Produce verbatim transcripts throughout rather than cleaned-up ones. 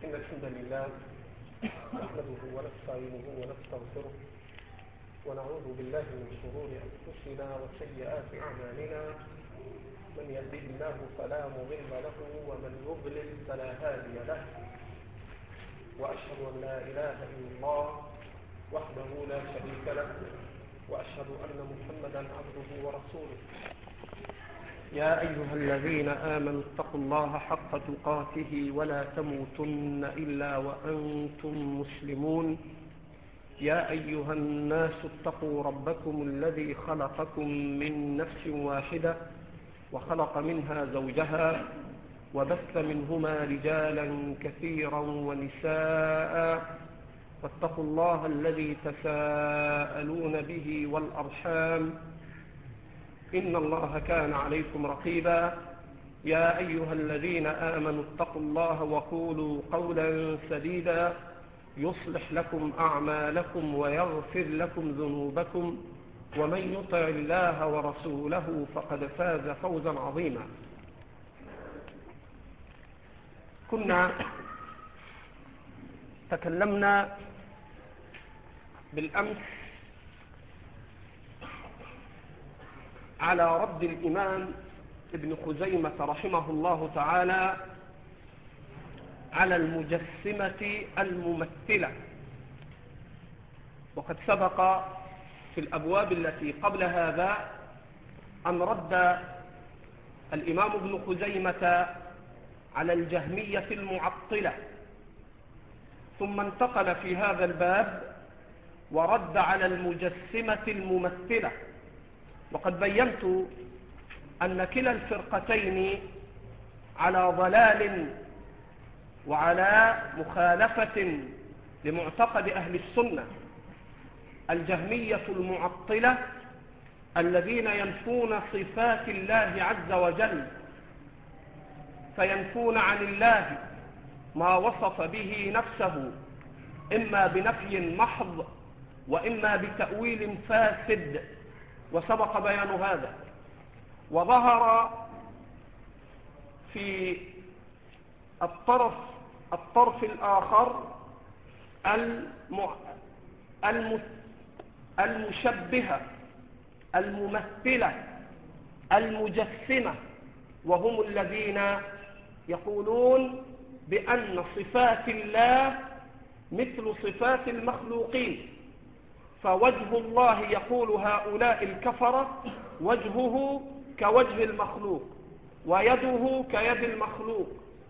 إن الحمد لله نحمده ونستعينه ونستغفره ونعوذ بالله من شرور أنفسنا وسيئات أعمالنا. من يهده الله فلا مضل له ومن يضلل فلا هادي له، وأشهد أن لا إله إلا الله وحده لا شريك له، وأشهد أن محمدا عبده ورسوله. يا أيها الذين آمنوا اتقوا الله حق تقاته ولا تموتن إلا وأنتم مسلمون. يا أيها الناس اتقوا ربكم الذي خلقكم من نفس واحدة وخلق منها زوجها وبث منهما رجالا كثيرا ونساء، فاتقوا الله الذي تساءلون به والأرحام إن الله كان عليكم رقيبا. يا أيها الذين آمنوا اتقوا الله وقولوا قولا سديدا يصلح لكم أعمالكم ويغفر لكم ذنوبكم، ومن يطع الله ورسوله فقد فاز فوزا عظيما. كنا تكلمنا بالأمس على رد الإمام ابن خزيمة رحمه الله تعالى على المجسمة الممثلة، وقد سبق في الأبواب التي قبل هذا أن رد الإمام ابن خزيمة على الجهمية المعطلة، ثم انتقل في هذا الباب ورد على المجسمة الممثلة. وقد بينت أن كلا الفرقتين على ضلال وعلى مخالفة لمعتقد أهل السنة. الجهمية المعطلة الذين ينفون صفات الله عز وجل، فينفون عن الله ما وصف به نفسه إما بنفي محض وإما بتأويل فاسد، وسبق بيان هذا. وظهر في الطرف الطرف الآخر المشبهة الممثلة المجسمة، وهم الذين يقولون بأن صفات الله مثل صفات المخلوقين، فوجه الله يقول هؤلاء الكفرة وجهه كوجه المخلوق، ويده كيد المخلوق،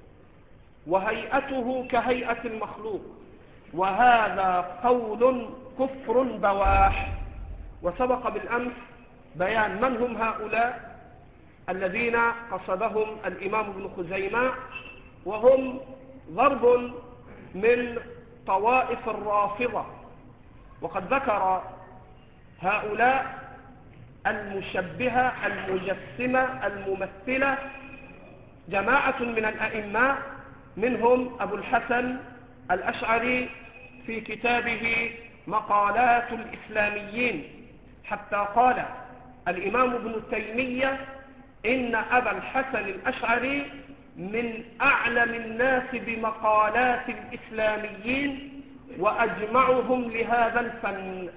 وهيئته كهيئة المخلوق، وهذا قول كفر بواح. وسبق بالأمس بيان من هم هؤلاء الذين قصدهم الإمام ابن خزيمة، وهم ضرب من طوائف الرافضة. وقد ذكر هؤلاء المشبهة المجسمة الممثلة جماعة من الأئمة، منهم أبو الحسن الأشعري في كتابه مقالات الإسلاميين، حتى قال الإمام ابن تيمية إن أبا الحسن الأشعري من أعلم الناس بمقالات الإسلاميين وأجمعهم لهذا الفن.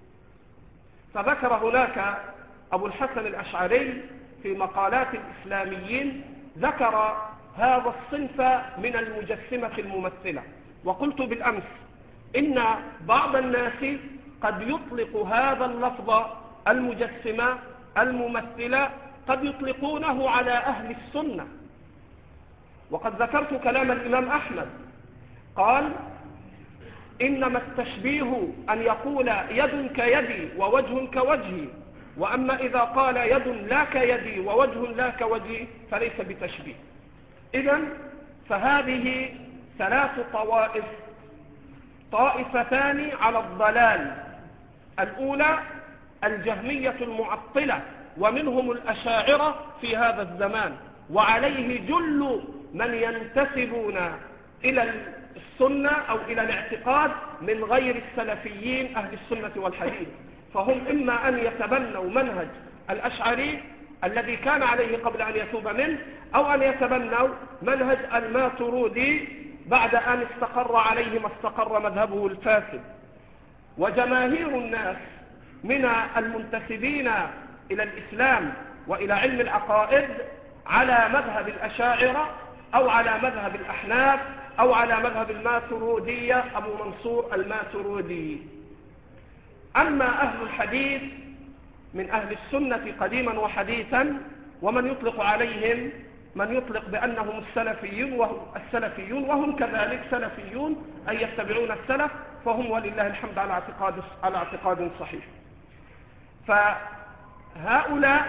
فذكر هناك أبو الحسن الأشعري في مقالات الإسلاميين ذكر هذا الصنف من المجسمة الممثلة. وقلت بالأمس إن بعض الناس قد يطلق هذا اللفظ المجسمة الممثلة، قد يطلقونه على أهل السنة. وقد ذكرت كلام الإمام أحمد قال إنما التشبيه أن يقول يد كيدي ووجه كوجهي، وأما إذا قال يد لا كيدي ووجه لا كوجهي فليس بتشبيه. إذن فهذه ثلاث طوائف، طائفتان على الضلال. الأولى الجهمية المعطلة، ومنهم الأشاعرة في هذا الزمان، وعليه جل من ينتسبون إلى السنة أو إلى الاعتقاد من غير السلفيين أهل السنة والحديث. فهم إما أن يتبنوا منهج الأشعري الذي كان عليه قبل أن يتوب منه، أو أن يتبنوا منهج الماتريدي بعد أن استقر عليه ما استقر مذهبه الفاسد. وجماهير الناس من المنتسبين إلى الإسلام وإلى علم العقائد على مذهب الأشاعرة أو على مذهب الأحناف أو على مذهب الماترودية أبو منصور الماترودي. أما أهل الحديث من أهل السنة قديما وحديثا، ومن يطلق عليهم من يطلق بأنهم السلفيون وهم, السلفيون وهم كذلك سلفيون أي يتبعون السلف، فهم ولله الحمد على اعتقاد, على اعتقاد صحيح. فهؤلاء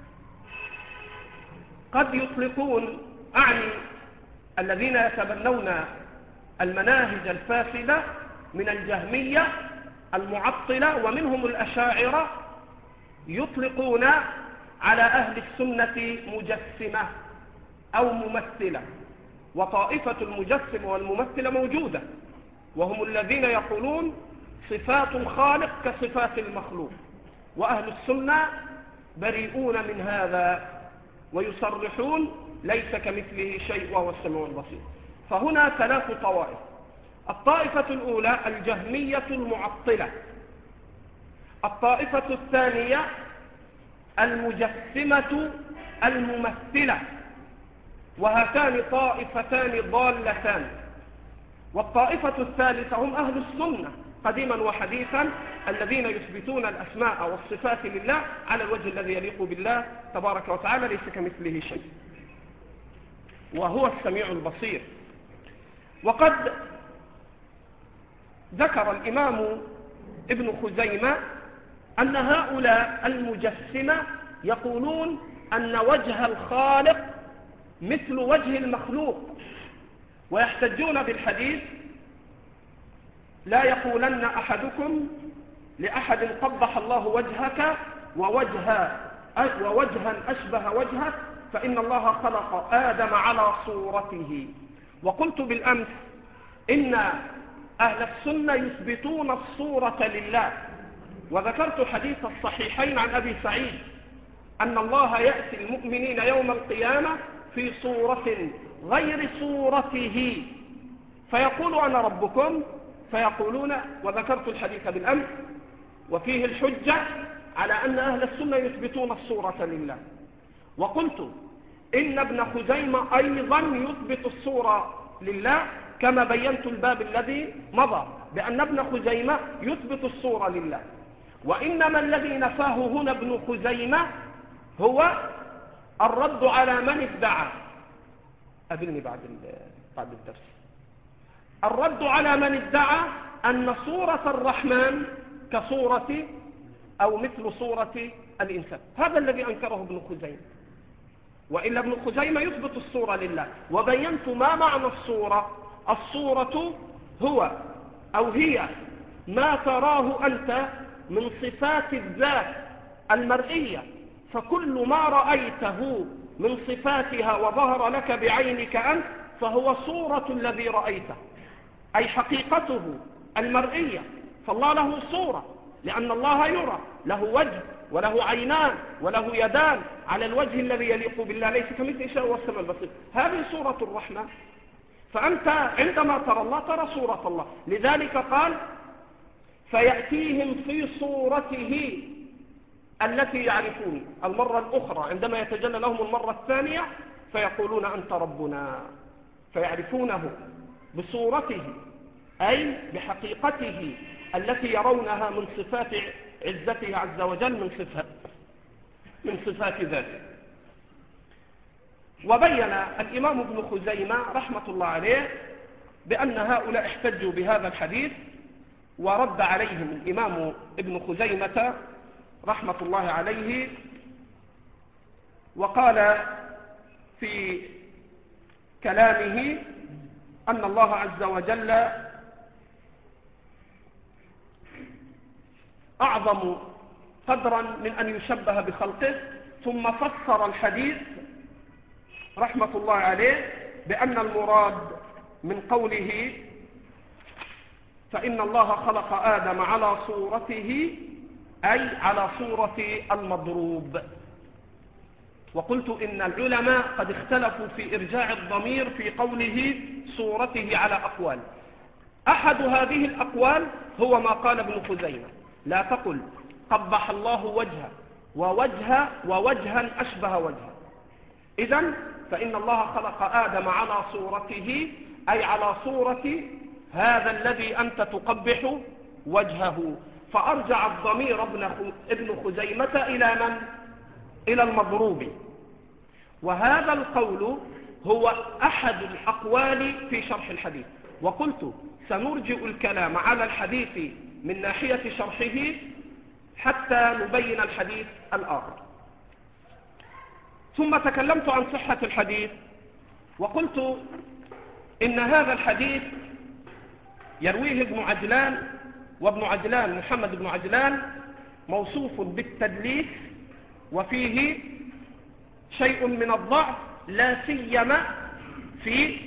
قد يطلقون، أعني الذين يتبنون المناهج الفاسدة من الجهمية المعطلة ومنهم الأشاعرة، يطلقون على أهل السنة مجسمة أو ممثلة. وطائفة المجسمة والممثلة موجودة، وهم الذين يقولون صفات الخالق كصفات المخلوق، وأهل السنة بريئون من هذا ويصرحون ليس كمثله شيء وهو السميع البصير. فهنا ثلاث طوائف. الطائفة الأولى الجهمية المعطلة، الطائفة الثانية المجسمة الممثلة، وهاتان طائفتان ضالتان. والطائفة الثالثة هم أهل السنة قديما وحديثا الذين يثبتون الأسماء والصفات لله على الوجه الذي يليق بالله تبارك وتعالى، ليس كمثله شيء وهو السميع البصير. وقد ذكر الإمام ابن خزيمة أن هؤلاء المجسمة يقولون أن وجه الخالق مثل وجه المخلوق، ويحتجون بالحديث: لا يقولن أحدكم لأحد قبح الله وجهك ووجه ووجها أشبه وجهك، فإن الله خلق آدم على صورته. وقلت بالأمس إن أهل السنة يثبتون الصورة لله، وذكرت حديث الصحيحين عن أبي سعيد أن الله يأتي المؤمنين يوم القيامة في صورة غير صورته فيقول: أنا ربكم، فيقولون، وذكرت الحديث بالأمس، وفيه الحجة على أن أهل السنة يثبتون الصورة لله. وقلت إن ابن خزيمة أيضا يثبت الصورة لله، كما بينت الباب الذي مضى بأن ابن خزيمة يثبت الصورة لله. وإنما الذي نفاه هنا ابن خزيمة هو الرد على من ادعى، قابلني بعد بعد الدرس، الرد على من ادعى أن صورة الرحمن كصورة أو مثل صورة الإنسان. هذا الذي أنكره ابن خزيمة، وإلا ابن خزيمة يثبت الصورة لله. وبينت ما معنى الصورة. الصورة هو أو هي ما تراه أنت من صفات الذات المرئية، فكل ما رأيته من صفاتها وظهر لك بعينك أنت فهو صورة الذي رأيته، أي حقيقته المرئية. فالله له صورة لأن الله يرى، له وجه وله عينان وله يدان على الوجه الذي يليق بالله، ليس كمثله شيء وهو السميع البصير. هذه صورة الرحمن. فأنت عندما ترى الله ترى صورة الله. لذلك قال: فيأتيهم في صورته التي يعرفون. المرة الأخرى عندما يتجلى لهم المرة الثانية فيقولون: أنت ربنا، فيعرفونه بصورته أي بحقيقته التي يرونها من صفات عزته عز وجل، من صفات من صفات ذاته. وبين الإمام ابن خزيمة رحمة الله عليه بأن هؤلاء احتجوا بهذا الحديث، ورد عليهم الإمام ابن خزيمة رحمة الله عليه، وقال في كلامه أن الله عز وجل أعظم قدرا من أن يشبه بخلقه. ثم فسر الحديث رحمة الله عليه بأن المراد من قوله: فإن الله خلق آدم على صورته، أي على صورة المضروب. وقلت إن العلماء قد اختلفوا في إرجاع الضمير في قوله صورته على أقوال. أحد هذه الأقوال هو ما قال ابن خزيمة: لا تقل قبح الله وجهه ووجه ووجها أشبه وجهه. إذن فإن الله خلق آدم على صورته، أي على صورة هذا الذي أنت تقبح وجهه. فأرجع الضمير ابن خزيمة إلى من؟ إلى المضروب. وهذا القول هو أحد الأقوال في شرح الحديث. وقلت سنرجئ الكلام على الحديث من ناحية شرحه حتى نبين الحديث الآخر. ثم تكلمت عن صحة الحديث وقلت إن هذا الحديث يرويه ابن عجلان، وابن عجلان محمد بن عجلان موصوف بالتدليس وفيه شيء من الضعف، لا سيما في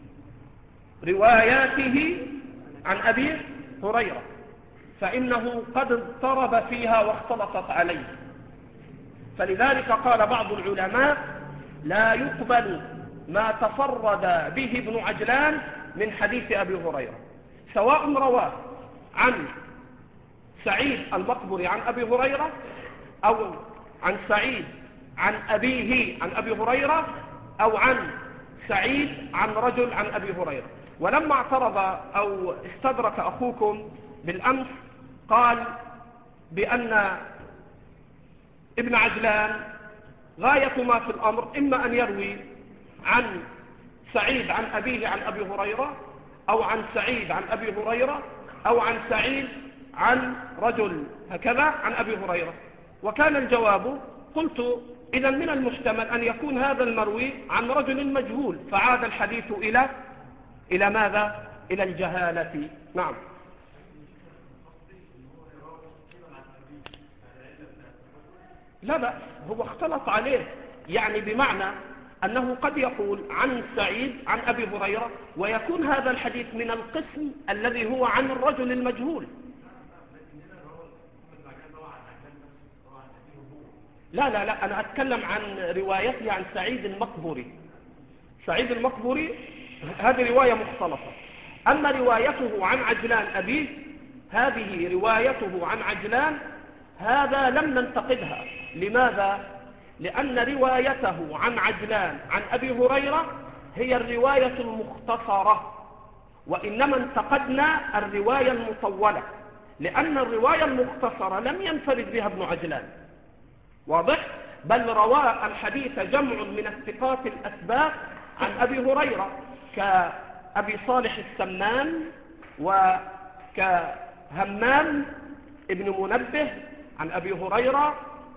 رواياته عن أبي هريرة، فإنه قد اضطرب فيها واختلطت عليه. فلذلك قال بعض العلماء: لا يقبل ما تفرد به ابن عجلان من حديث أبي هريرة، سواء رواه عن سعيد المقبري عن أبي هريرة أو عن سعيد عن أبيه عن أبي هريرة أو عن سعيد عن رجل عن أبي هريرة. ولما اعترض أو استدرك أخوكم بالأمس قال بأن ابن عجلان غاية ما في الأمر إما أن يروي عن سعيد عن أبيه عن أبي هريرة أو عن سعيد عن أبي هريرة أو عن سعيد عن رجل هكذا عن أبي هريرة. وكان الجواب: قلت إذا من المحتمل أن يكون هذا المروي عن رجل مجهول، فعاد الحديث إلى إلى ماذا؟ إلى الجهالة. نعم. لا بأس، هو اختلط عليه، يعني بمعنى أنه قد يقول عن سعيد عن أبي هريرة ويكون هذا الحديث من القسم الذي هو عن الرجل المجهول. لا لا لا أنا أتكلم عن روايته عن سعيد المقبري. سعيد المقبري هذه رواية مختلطة. أما روايته عن عجلان أبيه، هذه روايته عن عجلان، هذا لم ننتقدها. لماذا؟ لأن روايته عن عجلان عن أبي هريرة هي الرواية المختصرة، وإنما انتقدنا الرواية المطولة، لأن الرواية المختصرة لم ينفرد بها ابن عجلان، واضح؟ بل روى الحديث جمع من الثقات الأثبات عن أبي هريرة كأبي صالح السمان وكهمام ابن منبه عن أبي هريرة،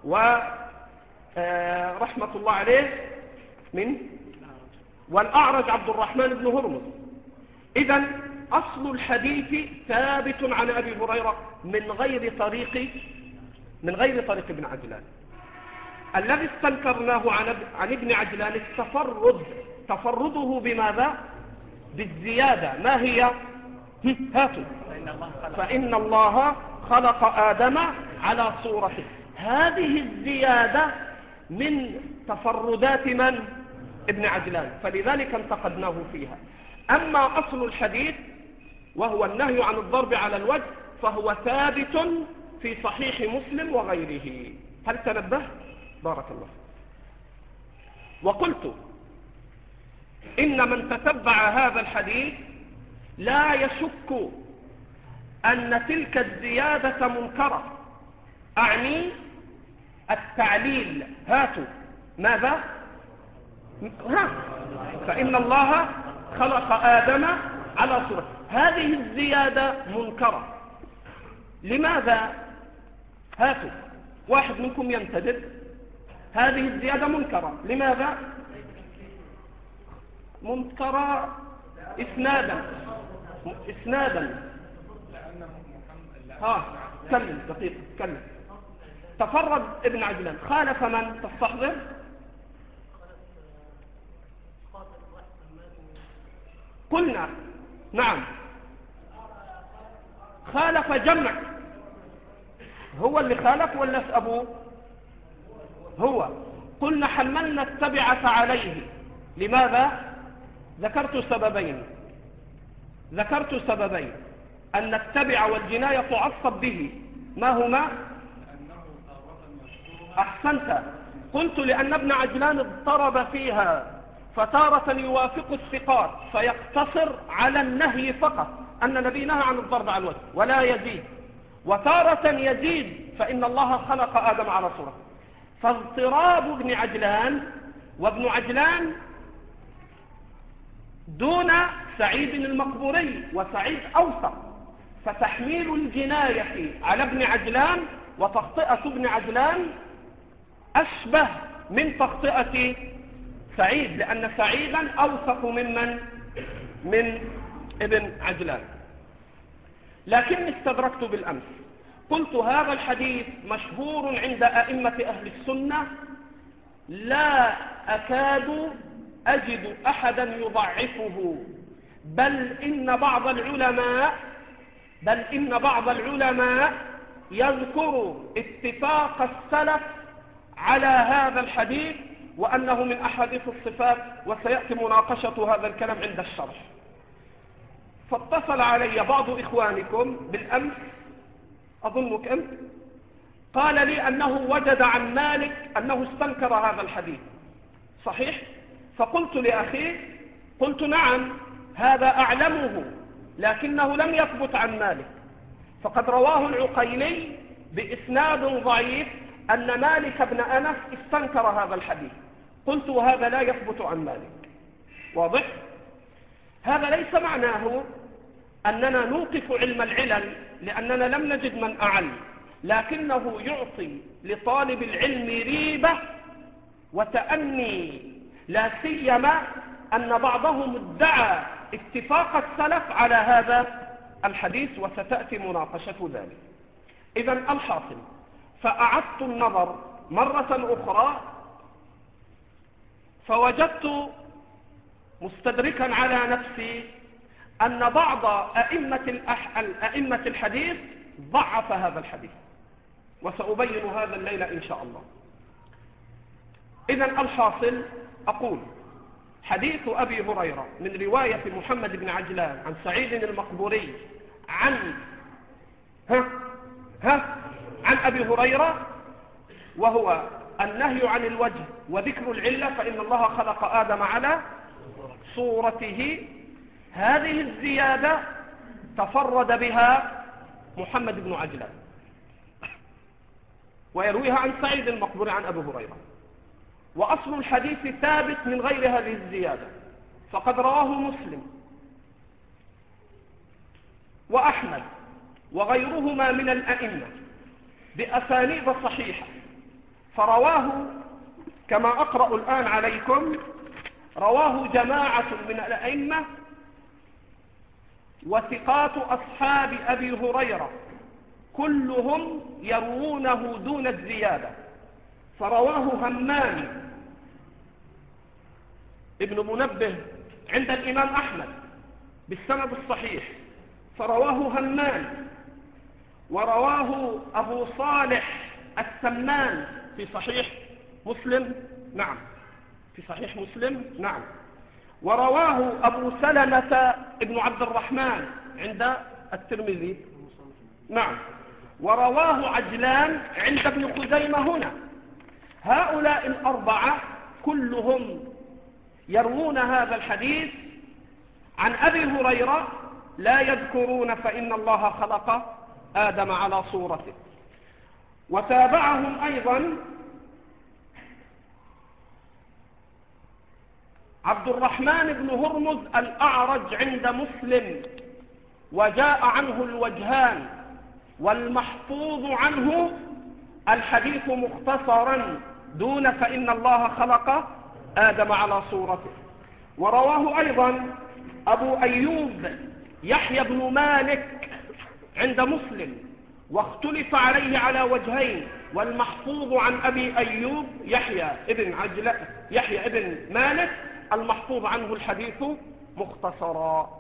ورحمة الله عليه من والأعرج عبد الرحمن بن هرمز. إذن أصل الحديث ثابت عن أبي هريرة من غير طريق من غير طريق ابن عجلان. الذي استنكرناه عن عن ابن عجلان التفرد، تفرده بماذا؟ بالزيادة. ما هي؟ هاتوا: فإن الله خلق آدم على صورته. هذه الزيادة من تفردات من؟ ابن عجلان، فلذلك انتقدناه فيها. أما أصل الحديث وهو النهي عن الضرب على الوجه فهو ثابت في صحيح مسلم وغيره. هل تنبه؟ بارك الله. وقلت إن من تتبع هذا الحديث لا يشك أن تلك الزيادة منكرة، أعني التعليل. هاتوا ماذا؟ ها فإن الله خلق آدم على صورته. هذه الزيادة منكرة. لماذا؟ هاتوا واحد منكم ينتدب. هذه الزيادة منكرة. لماذا منكرة؟ إسنادا إسنادا ها كلم دقيقة كلم. تفرد ابن عجلان، خالف من؟ تستحضر؟ قلنا نعم خالف جمع. هو اللي خالف ولا أبوه؟ هو. قلنا حملنا التبعة عليه. لماذا؟ ذكرت سببين: ذكرت سببين أن التبع والجناية تعصب به، ما هما؟ أحسنت، قلت لأن ابن عجلان اضطرب فيها، فتارة يوافق الثقات فيقتصر على النهي فقط، أن النبي نهى عن الضرب على الوجه ولا يزيد، وتارة يزيد فإن الله خلق آدم على صورته. فاضطراب ابن عجلان، وابن عجلان دون سعيد المقبوري، وسعيد أوثق، فتحميل الجناية على ابن عجلان وتخطئة ابن عجلان أشبه من تخطئة سعيد، لأن سعيدا أوثق ممن من ابن عجلان. لكني استدركت بالأمس قلت هذا الحديث مشهور عند أئمة أهل السنة، لا أكاد أجد أحدا يضعفه، بل إن بعض العلماء بل إن بعض العلماء يذكر اتفاق السلف على هذا الحديث وأنه من أحاديث الصفات، وسيأتي مناقشة هذا الكلام عند الشرح. فاتصل علي بعض إخوانكم بالأمس، أظنك أنت، قال لي أنه وجد عن مالك أنه استنكر هذا الحديث، صحيح؟ فقلت لأخيه، قلت نعم هذا أعلمه، لكنه لم يثبت عن مالك، فقد رواه العقيلي بإسناد ضعيف أن مالك بن أنس استنكر هذا الحديث. قلت وهذا لا يثبت عن مالك، واضح؟ هذا ليس معناه أننا نوقف علم العلل لأننا لم نجد من أعل، لكنه يعطي لطالب العلم ريبة وتأني، لا سيما أن بعضهم ادعى اتفاق السلف على هذا الحديث، وستأتي مناقشة ذلك. إذن الحاصل، فأعدت النظر مرة أخرى فوجدت مستدركا على نفسي أن بعض أئمة, الأح... أئمة الحديث ضعف هذا الحديث، وسأبين هذا الليلة إن شاء الله. إذن الحاصل أقول حديث أبي هريرة من رواية محمد بن عجلان عن سعيد المقبوري عن ها ها عن أبي هريرة، وهو النهي عن الوجه وذكر العلة، فإن الله خلق آدم على صورته. هذه الزيادة تفرد بها محمد بن عجلان، ويرويها عن سعيد المقبوري عن أبي هريرة، وأصل الحديث ثابت من غير هذه الزيادة، فقد رواه مسلم وأحمد وغيرهما من الأئمة بأسانيد صحيحة، فرواه كما أقرأ الآن عليكم، رواه جماعة من الأئمة وثقات أصحاب أبي هريرة كلهم يروونه دون الزيادة. فرواه همام ابن منبه عند الإمام أحمد بالسند الصحيح، فرواه همام، ورواه أبو صالح السمان في صحيح مسلم، نعم في صحيح مسلم نعم، ورواه أبو سلمة ابن عبد الرحمن عند الترمذي، نعم، ورواه عجلان عند ابن خزيمة هنا. هؤلاء الأربعة كلهم يروون هذا الحديث عن أبي هريرة، لا يذكرون فإن الله خلق آدم على صورته. وتابعهم أيضا عبد الرحمن بن هرمز الأعرج عند مسلم، وجاء عنه الوجهان، والمحفوظ عنه الحديث مختصرا دون فإن الله خلق آدم على صورته. ورواه أيضا أبو أيوب يحيى بن مالك عند مسلم، واختلف عليه على وجهين، والمحفوظ عن أبي أيوب يحيى ابن عجلة يحيى ابن مالك المحفوظ عنه الحديث مختصرا.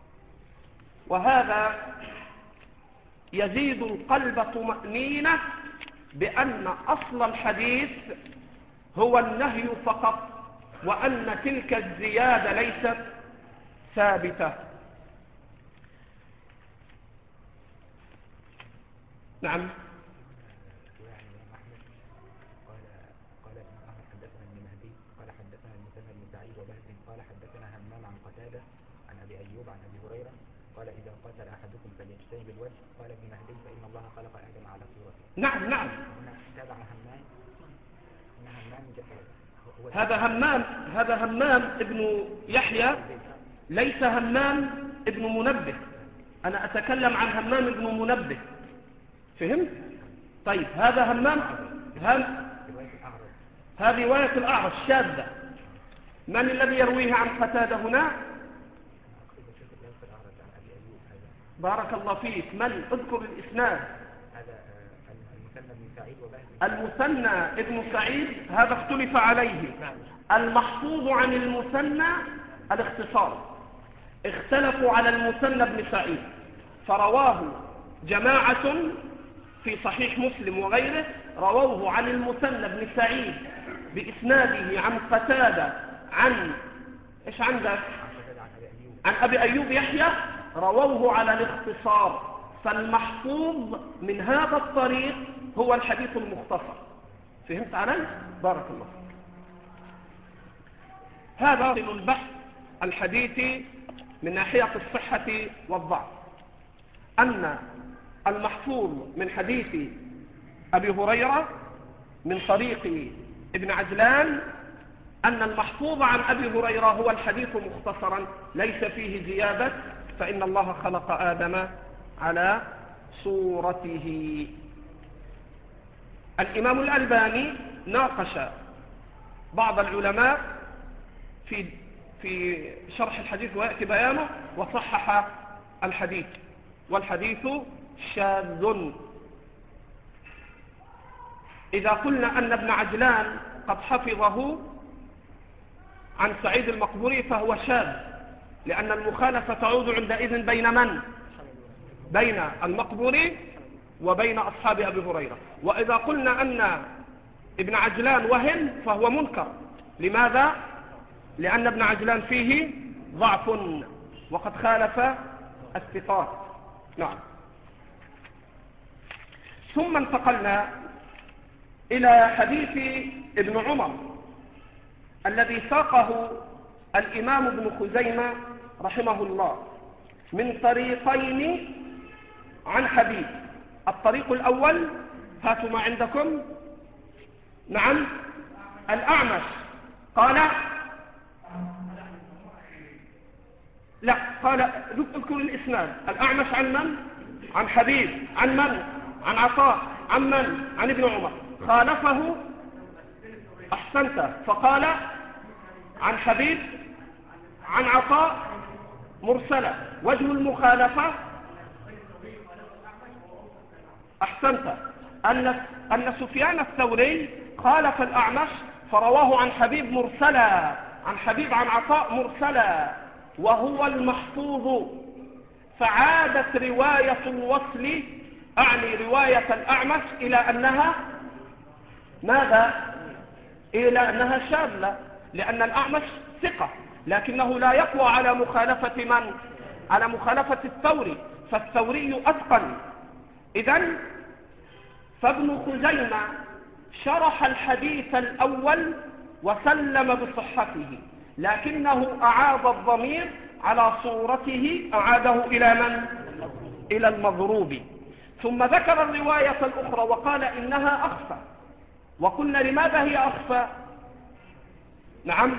وهذا يزيد القلب طمأنينة بأن أصل الحديث هو النهي فقط، وأن تلك الزيادة ليست ثابتة. نعم. يعني أحمد قال قال الإمام أحمد حدثنا ابن مهدي قال حدثنا المثنى بن سعيد وبهز قال حدثنا همام عن قتادة عن أبي أيوب عن أبي هريرة قال إذا قتل أحدكم فليجتنب الوجه. قال ابن مهدي فإن الله خلق آدم على صورته. نعم نعم. هنا تابع همام إن همام هذا همام هذا همام ابن يحيى، ليس همام ابن منبه. أنا أتكلم عن همام ابن منبه، فهمت؟ طيب هذا همام هم هذه رواية الأعرج شاذة. من الذي يرويه عن قتادة هنا؟ بارك الله فيك. من؟ اذكر الإسناد. المثنى بن سعيد وبهز. المثنى ابن سعيد هذا اختلف عليه. المحفوظ عن المثنى الاختصار. اختلفوا على المثنى بن سعيد فرواه جماعة في صحيح مسلم وغيره، رووه عن المثنى بن سعيد بإسناده عن قتادة عن إيش عندك؟ عن أبي أيوب يحيى، رووه على الاختصار. فالمحفوظ من هذا الطريق هو الحديث المختصر. فهمت علي؟ بارك الله فيك. هذا البحث الحديثي من ناحية الصحة والضعف، أن المحفوظ من حديث أبي هريرة من طريق ابن عجلان أن المحفوظ عن أبي هريرة هو الحديث مختصرا ليس فيه زيادة، فإن الله خلق آدم على صورته. الإمام الألباني ناقش بعض العلماء في في شرح الحديث ويأتي بيانه وصحح الحديث، والحديث شاذ. إذا قلنا أن ابن عجلان قد حفظه عن سعيد المقبوري فهو شاذ، لأن المخالفة تعود عندئذ بين من؟ بين المقبوري وبين أصحاب أبي هريرة. وإذا قلنا أن ابن عجلان وهم فهو منكر. لماذا؟ لأن ابن عجلان فيه ضعف وقد خالف الثقات. نعم. ثم انتقلنا إلى حديث ابن عمر الذي ساقه الإمام ابن خزيمة رحمه الله من طريقين عن حبيب. الطريق الأول هاتوا ما عندكم. نعم. الأعمش قال لا قال اذكر الإسناد. الأعمش عن من؟ عن حبيب. عن من؟ عن عطاء. عن من؟ عن ابن عمر. خالفه أحسنت فقال عن حبيب عن عطاء مرسلة. وجه المخالفة أحسنت أن أن سفيان الثوري خالف الأعمش فرواه عن حبيب مرسلا، عن حبيب عن عطاء مرسلا، وهو المحفوظ. فعادت رواية الوصل أعني رواية الأعمش إلى أنها ماذا؟ إلى أنها شاذة، لأن الأعمش ثقة لكنه لا يقوى على مخالفة من؟ على مخالفة الثوري، فالثوري أتقن. إذن فابن خزيمة شرح الحديث الأول وسلم بصحته، لكنه أعاد الضمير على صورته، أعاده إلى من؟ إلى المضروب. ثم ذكر الرواية الأخرى وقال إنها أخفى. وقلنا لماذا هي أخفى؟ نعم،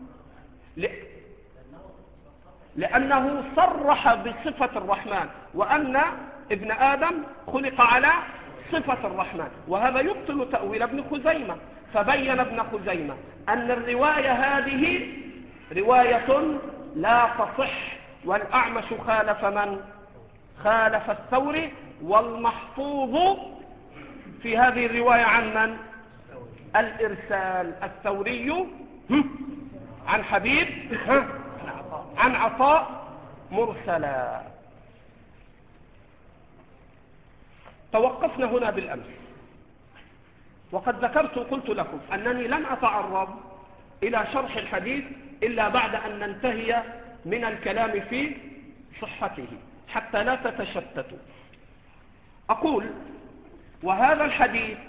لأنه صرح بصفة الرحمن وأن ابن آدم خلق على صفة الرحمن، وهذا يبطل تأويل ابن خزيمة. فبين ابن خزيمة أن الرواية هذه رواية لا تصح، والأعمش خالف من؟ خالف الثوري. والمحفوظ في هذه الرواية عن من؟ الإرسال. الثوري عن حبيب عن عطاء مرسلا. توقفنا هنا بالأمس، وقد ذكرت قلت لكم أنني لن أتعرض إلى شرح الحديث إلا بعد أن ننتهي من الكلام في صحته حتى لا تتشتتوا. أقول وهذا الحديث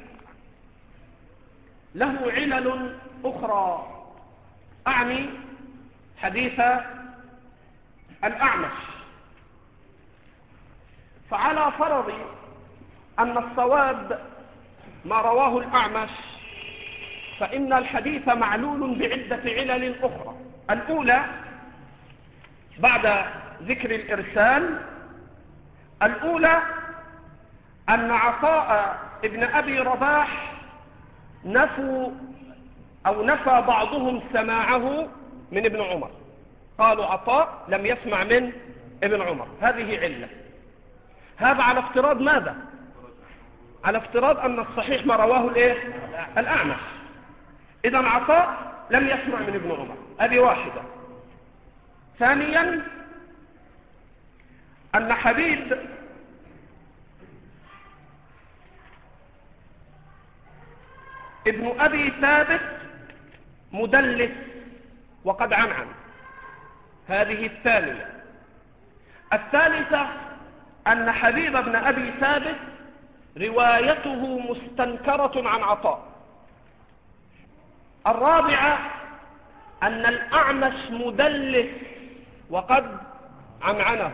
له علل أخرى، أعني حديث الأعمش. فعلى فرض أن الصواب ما رواه الأعمش، فإن الحديث معلول بعدة علل أخرى. الأولى بعد ذكر الإرسال، الأولى أن عطاء ابن أبي رباح نفوا أو نفى بعضهم سماعه من ابن عمر، قالوا عطاء لم يسمع من ابن عمر، هذه علة. هذا على افتراض ماذا؟ على افتراض أن الصحيح ما رواه الايه؟ الأعمش. إذا عطاء لم يسمع من ابن عمر، هذه واحدة. ثانيا أن حبيب ابن أبي ثابت مدلس وقد عنعن، هذه الثانية. الثالثة أن حبيب ابن أبي ثابت روايته مستنكرة عن عطاء. الرابعة أن الأعمش مدلس وقد عنعنه.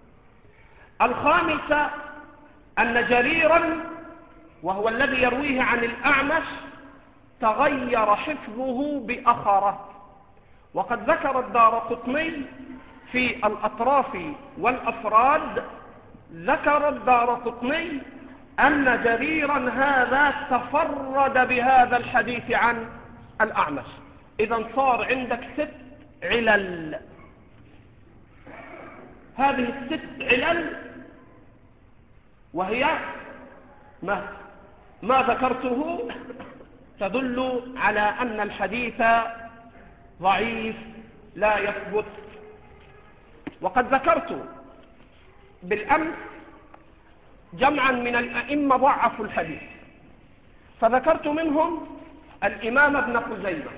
الخامسة أن جريرا وهو الذي يرويه عن الأعمش تغير حفظه بأخره. وقد ذكر الدارقطني في الأطراف والأفراد، ذكر الدارقطني أن جريرا هذا تفرد بهذا الحديث عن الأعمش. إذن صار عندك ست علل. هذه الست علل وهي ما, ما ذكرته تدل على أن الحديث ضعيف لا يثبت. وقد ذكرت بالأمس جمعا من الأئمة ضعفوا الحديث، فذكرت منهم الإمام ابن خزيمة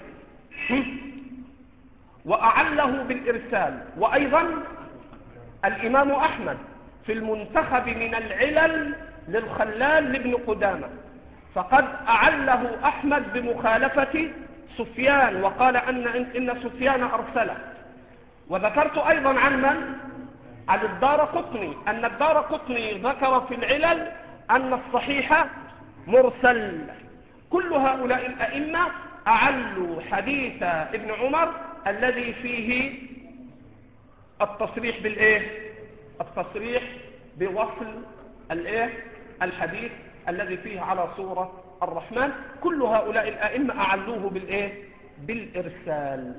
وأعله بالإرسال، وأيضا الإمام أحمد في المنتخب من العلل للخلال لابن قدامة، فقد أعله أحمد بمخالفة سفيان وقال أن إن سفيان أرسله. وذكرت أيضا عن من؟ عن الدارقطني، أن الدارقطني ذكر في العلل أن الصحيح مرسل. كل هؤلاء الأئمة أعلوا حديث ابن عمر الذي فيه التصريح بالإيه؟ التصريح بوصل الإيه؟ الحديث الذي فيه على صورة الرحمن. كل هؤلاء الأئمة أعلوه بالإيه؟ بالإرسال.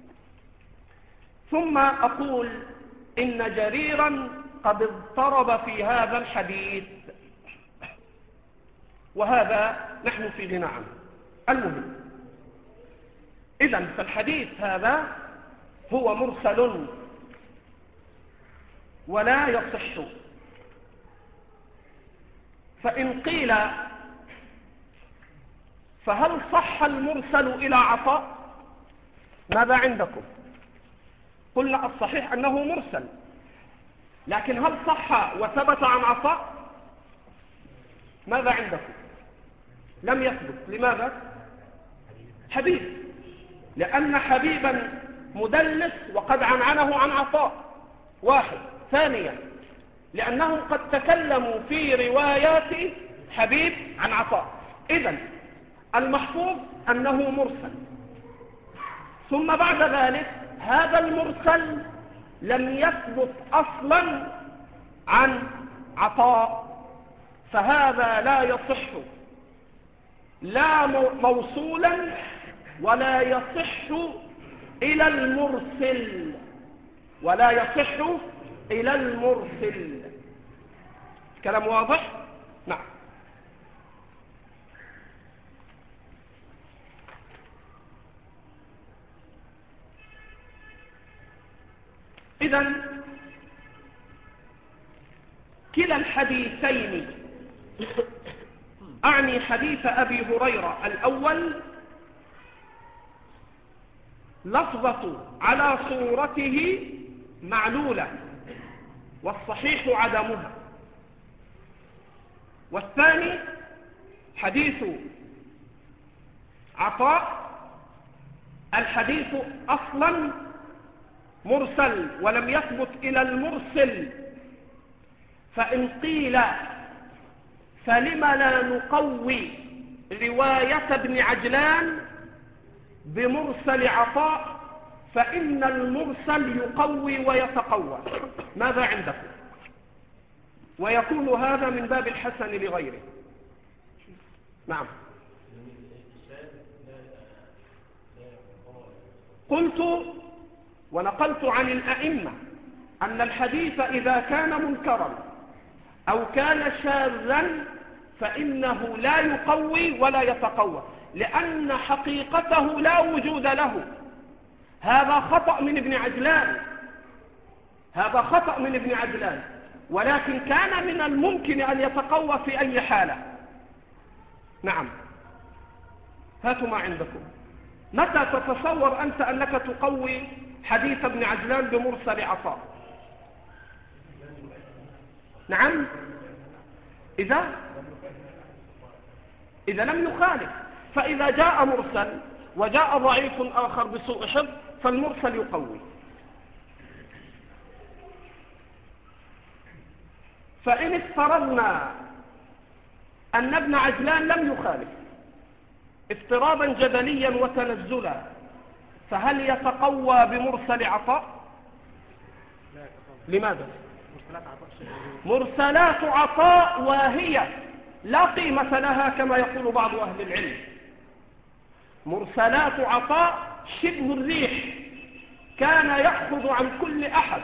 ثم أقول إن جريرا قد اضطرب في هذا الحديث، وهذا نحن في غنى عنه. المهم إذن فالحديث هذا هو مرسل ولا يصح. فإن قيل فهل صح المرسل إلى عطاء؟ ماذا عندكم؟ قلنا الصحيح أنه مرسل، لكن هل صح وثبت عن عطاء؟ ماذا عندكم؟ لم يثبت. لماذا؟ حبيب، لأن حبيبا مدلس وقد عنعنه عن عطاء، واحد. ثانيا لأنهم قد تكلموا في روايات حبيب عن عطاء. إذن المحفوظ أنه مرسل، ثم بعد ذلك هذا المرسل لم يثبت أصلا عن عطاء، فهذا لا يصح لا موصولا ولا يصح إلى المرسل، ولا يصح إلى المرسل. كلام واضح؟ نعم. إذن كلا الحديثين، أعني حديث أبي هريرة الأول لفظة على صورته معلولة والصحيح عدمها، والثاني حديث عطاء الحديث أصلا مرسل ولم يثبت إلى المرسل، فإن قيل فلم لا نقوي رواية ابن عجلان بمرسل عطاء، فإن المرسل يقوي ويتقوى. ماذا عندكم؟ ويكون هذا من باب الحسن لغيره. نعم. قلت ونقلت عن الأئمة أن الحديث إذا كان منكرا أو كان شاذا فإنه لا يقوي ولا يتقوى، لأن حقيقته لا وجود له. هذا خطأ من ابن عجلان، هذا خطأ من ابن عجلان، ولكن كان من الممكن أن يتقوى في أي حالة. نعم. هاتوا ما عندكم. متى تتصور أنت أنك تقوي حديث ابن عجلان بمرسل عطاء؟ نعم. إذا إذا لم يخالف، فإذا جاء مرسل وجاء ضعيف آخر بسوء حفظ فالمرسل يقوي. فإن افترضنا أن ابن عجلان لم يخالف افتراضا جدليا وتنزلا، فهل يتقوى بمرسل عطاء؟ لماذا؟ مرسلات عطاء واهية لا قيمة لها كما يقول بعض أهل العلم. مرسلات عطاء شبه الريح، كان يأخذ عن كل أحد،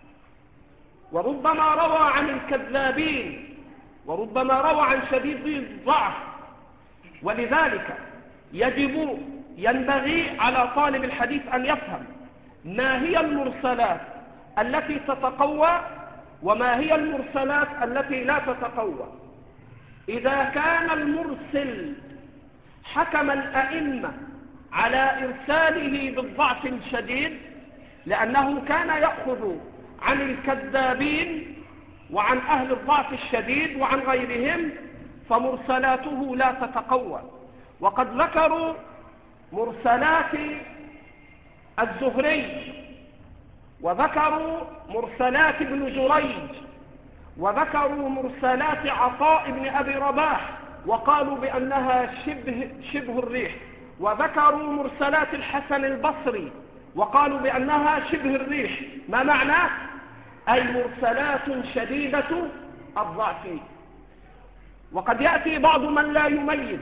وربما روى عن الكذابين، وربما روى عن شديد الضعف. ولذلك يجب ينبغي على طالب الحديث أن يفهم ما هي المرسلات التي تتقوى وما هي المرسلات التي لا تتقوى. إذا كان المرسل حكم الأئمة على إرساله بالضعف الشديد لأنه كان يأخذ عن الكذابين وعن أهل الضعف الشديد وعن غيرهم، فمرسلاته لا تتقوى. وقد ذكروا مرسلات الزهري، وذكروا مرسلات ابن جريج، وذكروا مرسلات عطاء بن أبي رباح وقالوا بأنها شبه, شبه الريح، وذكروا مرسلات الحسن البصري وقالوا بأنها شبه الريح. ما معناه؟ أي مرسلات شديدة الضعف. وقد يأتي بعض من لا يميز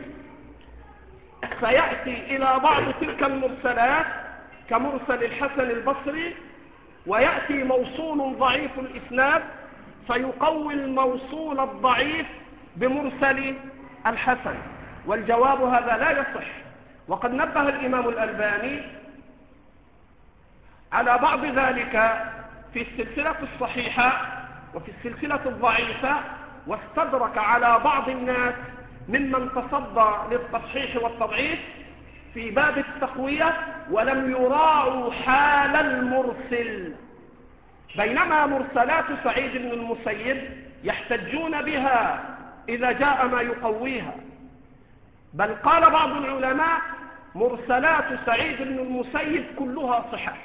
فيأتي إلى بعض تلك المرسلات كمرسل الحسن البصري، ويأتي موصول ضعيف الإسناد فيقوي الموصول الضعيف بمرسل الحسن، والجواب هذا لا يصح. وقد نبه الإمام الألباني على بعض ذلك في السلسلة الصحيحة وفي السلسلة الضعيفة، واستدرك على بعض الناس ممن تصدى للتصحيح والتضعيف في باب التقوية ولم يراعوا حال المرسل. بينما مرسلات سعيد بن المسيب يحتجون بها إذا جاء ما يقويها، بل قال بعض العلماء مرسلات سعيد بن المسيب كلها صحة.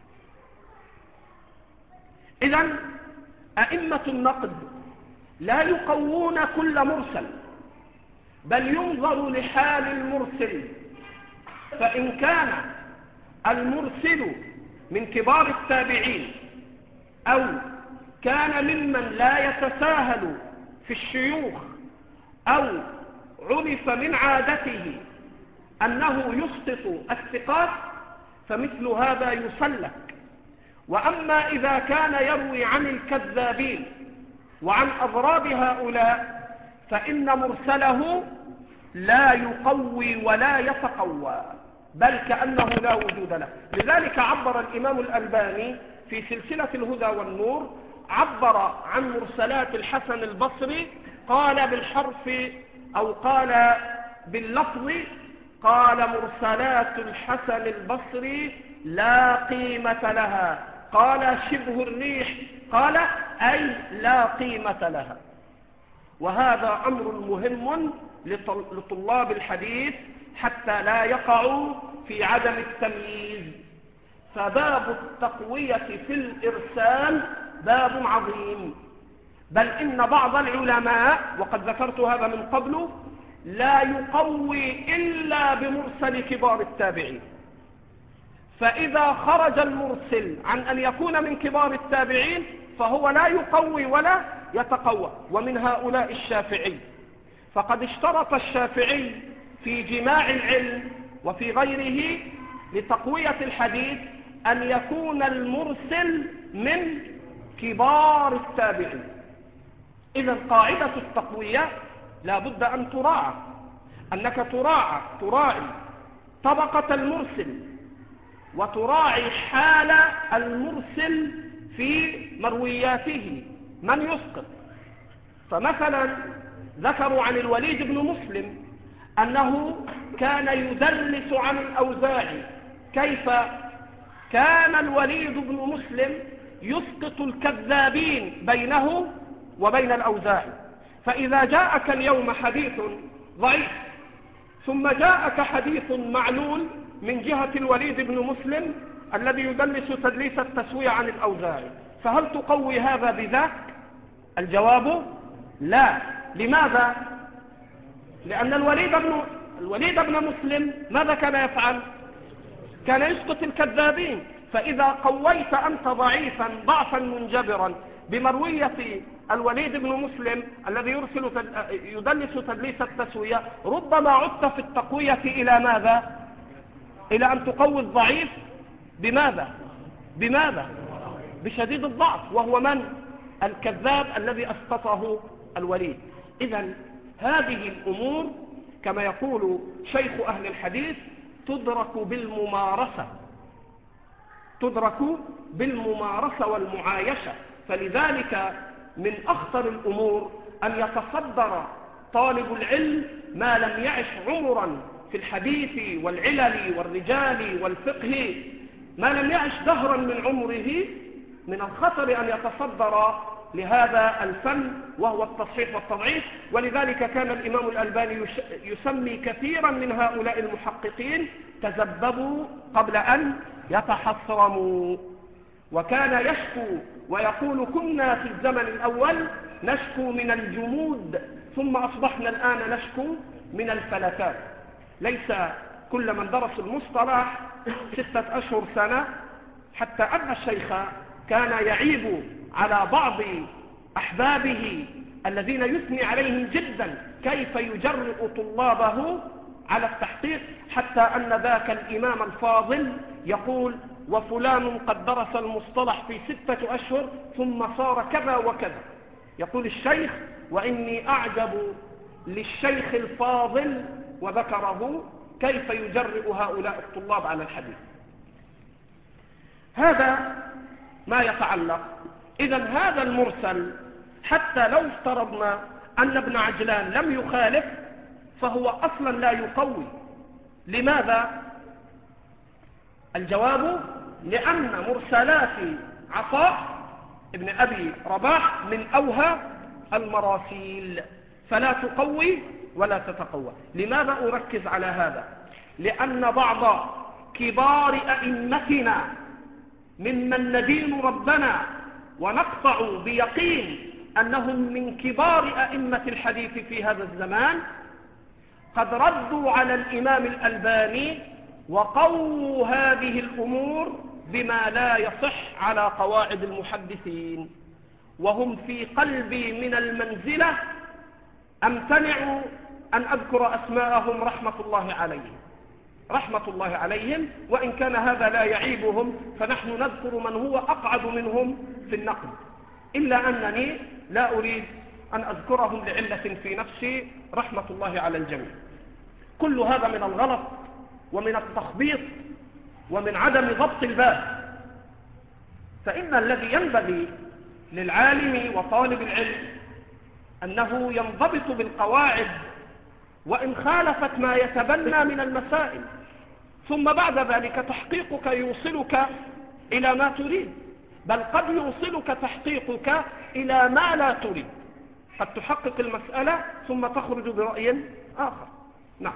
إذن أئمة النقد لا يقوون كل مرسل، بل ينظر لحال المرسل، فإن كان المرسل من كبار التابعين أو كان ممن لا يتساهل في الشيوخ أو عرف من عادته أنه يسقط الثقات فمثل هذا يسلك. وأما إذا كان يروي عن الكذابين وعن أضراب هؤلاء فإن مرسله لا يقوي ولا يتقوى، بل كأنه لا وجود له. لذلك عبر الإمام الألباني في سلسلة الهدى والنور، عبر عن مرسلات الحسن البصري، قال بالحرف أو قال باللفظ، قال مرسلات الحسن البصري لا قيمة لها، قال شبه الريح، قال أي لا قيمة لها. وهذا أمر مهم لطلاب الحديث حتى لا يقعوا في عدم التمييز. فباب التقوية في الإرسال باب عظيم، بل إن بعض العلماء، وقد ذكرت هذا من قبل، لا يقوي إلا بمرسل كبار التابعين. فإذا خرج المرسل عن أن يكون من كبار التابعين فهو لا يقوي ولا يتقوى. ومن هؤلاء الشافعي، فقد اشترط الشافعي في جماع العلم وفي غيره لتقوية الحديث أن يكون المرسل من كبار التابعين. إذا قاعدة التقوية لا بد أن تراعى، أنك تراعى تراعي طبقة المرسل وتراعي حال المرسل في مروياته من يسقط. فمثلا ذكروا عن الوليد بن مسلم أنه كان يدلس عن الأوزاعي. كيف؟ كان الوليد بن مسلم يسقط الكذابين بينه وبين الأوزاعي. فإذا جاءك اليوم حديث ضعيف ثم جاءك حديث معلول من جهة الوليد بن مسلم الذي يدلس تدليس التسوية عن الأوزاعي، فهل تقوي هذا بذاك؟ الجواب لا. لماذا؟ لأن الوليد بن, الوليد بن مسلم ماذا كان يفعل؟ كان يسقط الكذابين. فإذا قويت أنت ضعيفا ضعفا منجبرا بمروية الوليد بن مسلم الذي يرسل يدلس تدليس التسوية، ربما عدت في التقوية إلى ماذا؟ إلى أن تقوي الضعيف بماذا؟ بماذا؟ بشديد الضعف، وهو من؟ الكذاب الذي أسقطه الوليد. إذن هذه الأمور كما يقول شيخ أهل الحديث تدرك بالممارسة، تدرك بالممارسة والمعايشة. فلذلك من أخطر الأمور أن يتصدر طالب العلم ما لم يعش عمرا في الحديث والعلل والرجال والفقه، ما لم يعش دهرا من عمره. من الخطر أن يتصدر لهذا الفن وهو التصحيح والتضعيف. ولذلك كان الإمام الألباني يسمي كثيرا من هؤلاء المحققين تذبذبوا قبل أن يتحصرموا، وكان يشكو ويقول كنا في الزمن الأول نشكو من الجمود ثم أصبحنا الآن نشكو من الفلتات. ليس كل من درس المصطلح ستة أشهر سنة، حتى أن الشيخ كان يعيب على بعض أحبابه الذين يثني عليهم جدا كيف يجرئ طلابه على التحقيق، حتى أن ذاك الإمام الفاضل يقول وفلان قد درس المصطلح في ستة أشهر ثم صار كذا وكذا. يقول الشيخ وإني أعجب للشيخ الفاضل وذكره كيف يجرئ هؤلاء الطلاب على الحديث. هذا ما يتعلق. إذن هذا المرسل حتى لو افترضنا أن ابن عجلان لم يخالف فهو أصلا لا يقوي. لماذا؟ الجواب لأن مرسلات عطاء ابن أبي رباح من أوهى المراسيل، فلا تقوي ولا تتقوى. لماذا أركز على هذا؟ لأن بعض كبار أئمتنا ممن ندين ربنا ونقطع بيقين أنهم من كبار أئمة الحديث في هذا الزمان قد ردوا على الإمام الألباني وقووا هذه الأمور بما لا يصح على قواعد المحدثين، وهم في قلبي من المنزلة أمتنع أن أذكر أسماءهم رحمة الله عليهم رحمة الله عليهم وإن كان هذا لا يعيبهم، فنحن نذكر من هو أقعد منهم في النقد، إلا أنني لا أريد أن أذكرهم لعلة في نفسي رحمة الله على الجميع. كل هذا من الغلط ومن التخبيط ومن عدم ضبط الباب. فإن الذي ينبغي للعالم وطالب العلم أنه ينضبط بالقواعد وإن خالفت ما يتبنى من المسائل، ثم بعد ذلك تحقيقك يوصلك إلى ما تريد، بل قد يوصلك تحقيقك إلى ما لا تريد. قد تحقق المسألة ثم تخرج برأي آخر. نعم.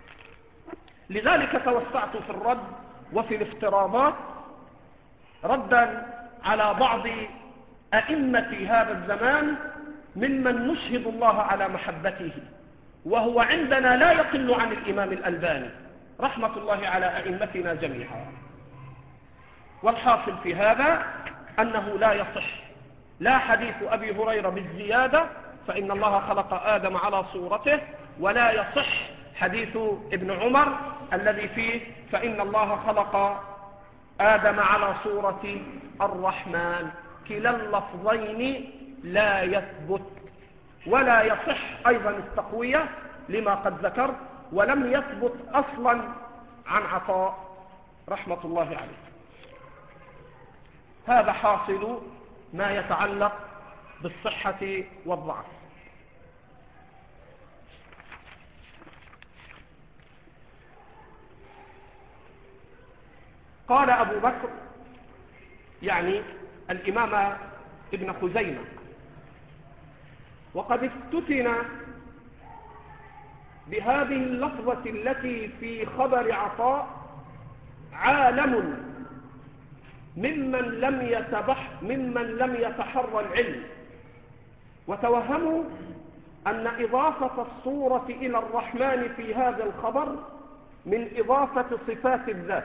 لذلك توسعت في الرد وفي الافتراضات ردا على بعض أئمة هذا الزمان ممن نشهد الله على محبته، وهو عندنا لا يقل عن الإمام الألباني رحمة الله على أئمتنا جميعا. والحاصل في هذا أنه لا يصح لا حديث أبي هريرة بالزيادة فإن الله خلق آدم على صورته، ولا يصح حديث ابن عمر الذي فيه فإن الله خلق آدم على صورة الرحمن. كلا اللفظين لا يثبت، ولا يصح أيضا التقوية لما قد ذكرت، ولم يثبت أصلا عن عطاء رحمة الله عليه. هذا حاصل ما يتعلق بالصحة والضعف. قال أبو بكر يعني الإمام ابن خزيمة: وقد افتتن بهذه اللفظة التي في خبر عطاء عالم ممن لم يتبح ممن لم يتحرى العلم، وتوهموا أن إضافة الصورة إلى الرحمن في هذا الخبر من إضافة صفات الذات،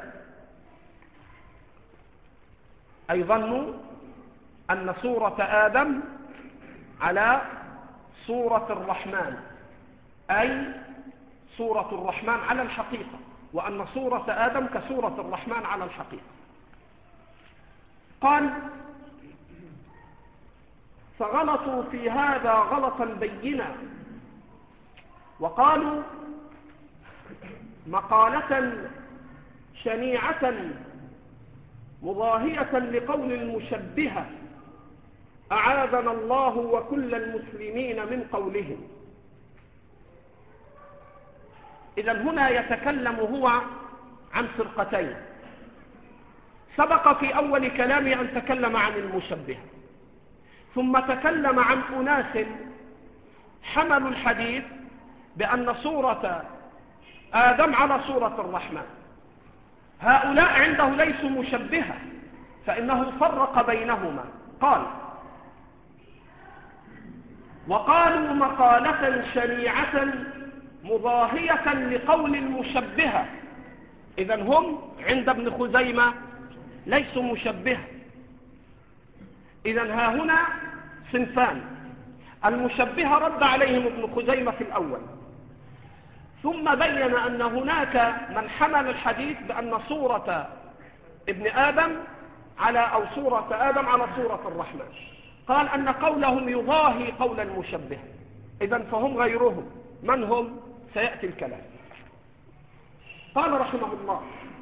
أي ظنوا أن صورة آدم على صورة الرحمن، أي صورة الرحمن على الحقيقة، وأن صورة آدم كصورة الرحمن على الحقيقة. قال: فغلطوا في هذا غلطا بينا، وقالوا مقالة شنيعة مضاهية لقول المشبهة أعاذنا الله وكل المسلمين من قولهم. إذن هنا يتكلم هو عن فرقتين. سبق في أول كلامه أن تكلم عن المشبهة، ثم تكلم عن أناس حملوا الحديث بأن صورة آدم على صورة الرحمن. هؤلاء عنده ليسوا مشبهة، فإنه فرق بينهما. قال: وقالوا مقالة شنيعة مضاهية لقول المشبهة. إذن هم عند ابن خزيمة ليسوا مشبهة. إذن ها هنا صنفان: المشبهة رد عليهم ابن خزيمة في الأول، ثم بين أن هناك من حمل الحديث بأن صورة ابن آدم على أو صورة آدم على صورة الرحمن. قال أن قولهم يضاهي قول المشبهة. إذن فهم غيرهم. من هم؟ سيأتي الكلام. قال رحمه الله: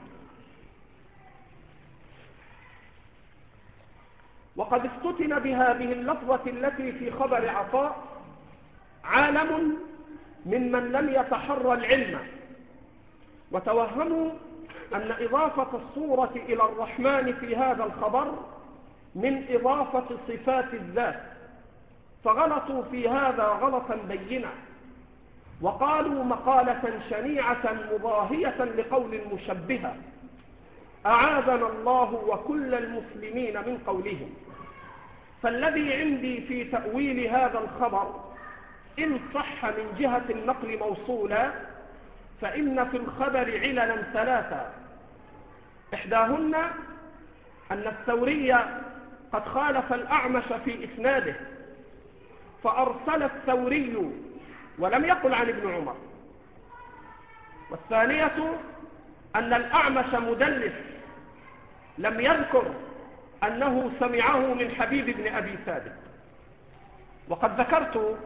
وقد افتتن بهذه اللفظة التي في خبر عطاء عالم ممن لم يتحرى العلم، وتوهموا أن إضافة الصورة إلى الرحمن في هذا الخبر من إضافة صفات الذات، فغلطوا في هذا غلطا بينا، وقالوا مقالة شنيعة مضاهية لقول المشبهة أعاذنا الله وكل المسلمين من قولهم. فالذي عندي في تأويل هذا الخبر إن صح من جهة النقل موصولا، فإن في الخبر عللا ثلاثة: إحداهن أن الثوري قد خالف الأعمش في إسناده، فأرسل الثوري ولم يقل عن ابن عمر. والثانية أن الأعمش مدلس لم يذكر أنه سمعه من حبيب بن أبي ثابت. وقد ذكرت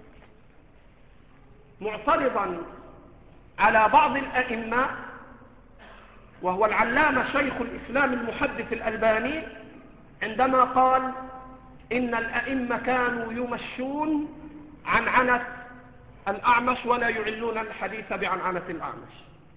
معترضا على بعض الأئمة، وهو العلامة شيخ الإسلام المحدث الألباني، عندما قال إن الأئمة كانوا يمشون عن عنة الأعمش ولا يعلون الحديث بعنعنة الأعمش.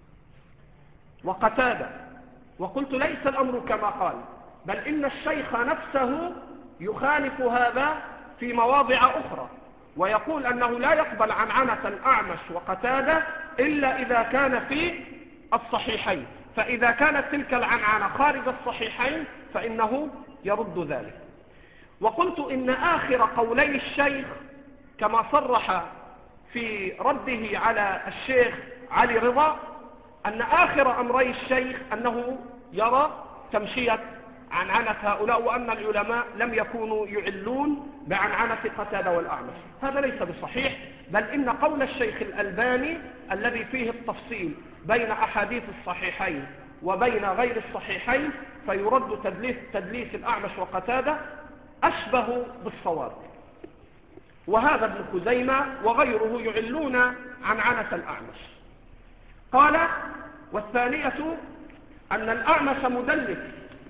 وقتادة. وقلت ليس الأمر كما قال، بل إن الشيخ نفسه يخالف هذا في مواضع أخرى، ويقول أنه لا يقبل عنعنة الأعمش وقتادة إلا إذا كان في الصحيحين، فإذا كانت تلك العنعنة خارج الصحيحين فإنه يرد ذلك. وقلت إن آخر قولي الشيخ كما صرح في رده على الشيخ علي رضا أن آخر أمري الشيخ أنه يرى تمشية عنعنة هؤلاء، وأن العلماء لم يكونوا يعلون بعنعنة قتادة والأعمش. هذا ليس بصحيح، بل إن قول الشيخ الألباني الذي فيه التفصيل بين أحاديث الصحيحين وبين غير الصحيحين فيرد تدليس, تدليس الأعمش وقتادة أشبه بالصواب. وهذا ابن خزيمة وغيره يعلون عنعنة الأعمش. قال: والثانية أن الأعمش مدلس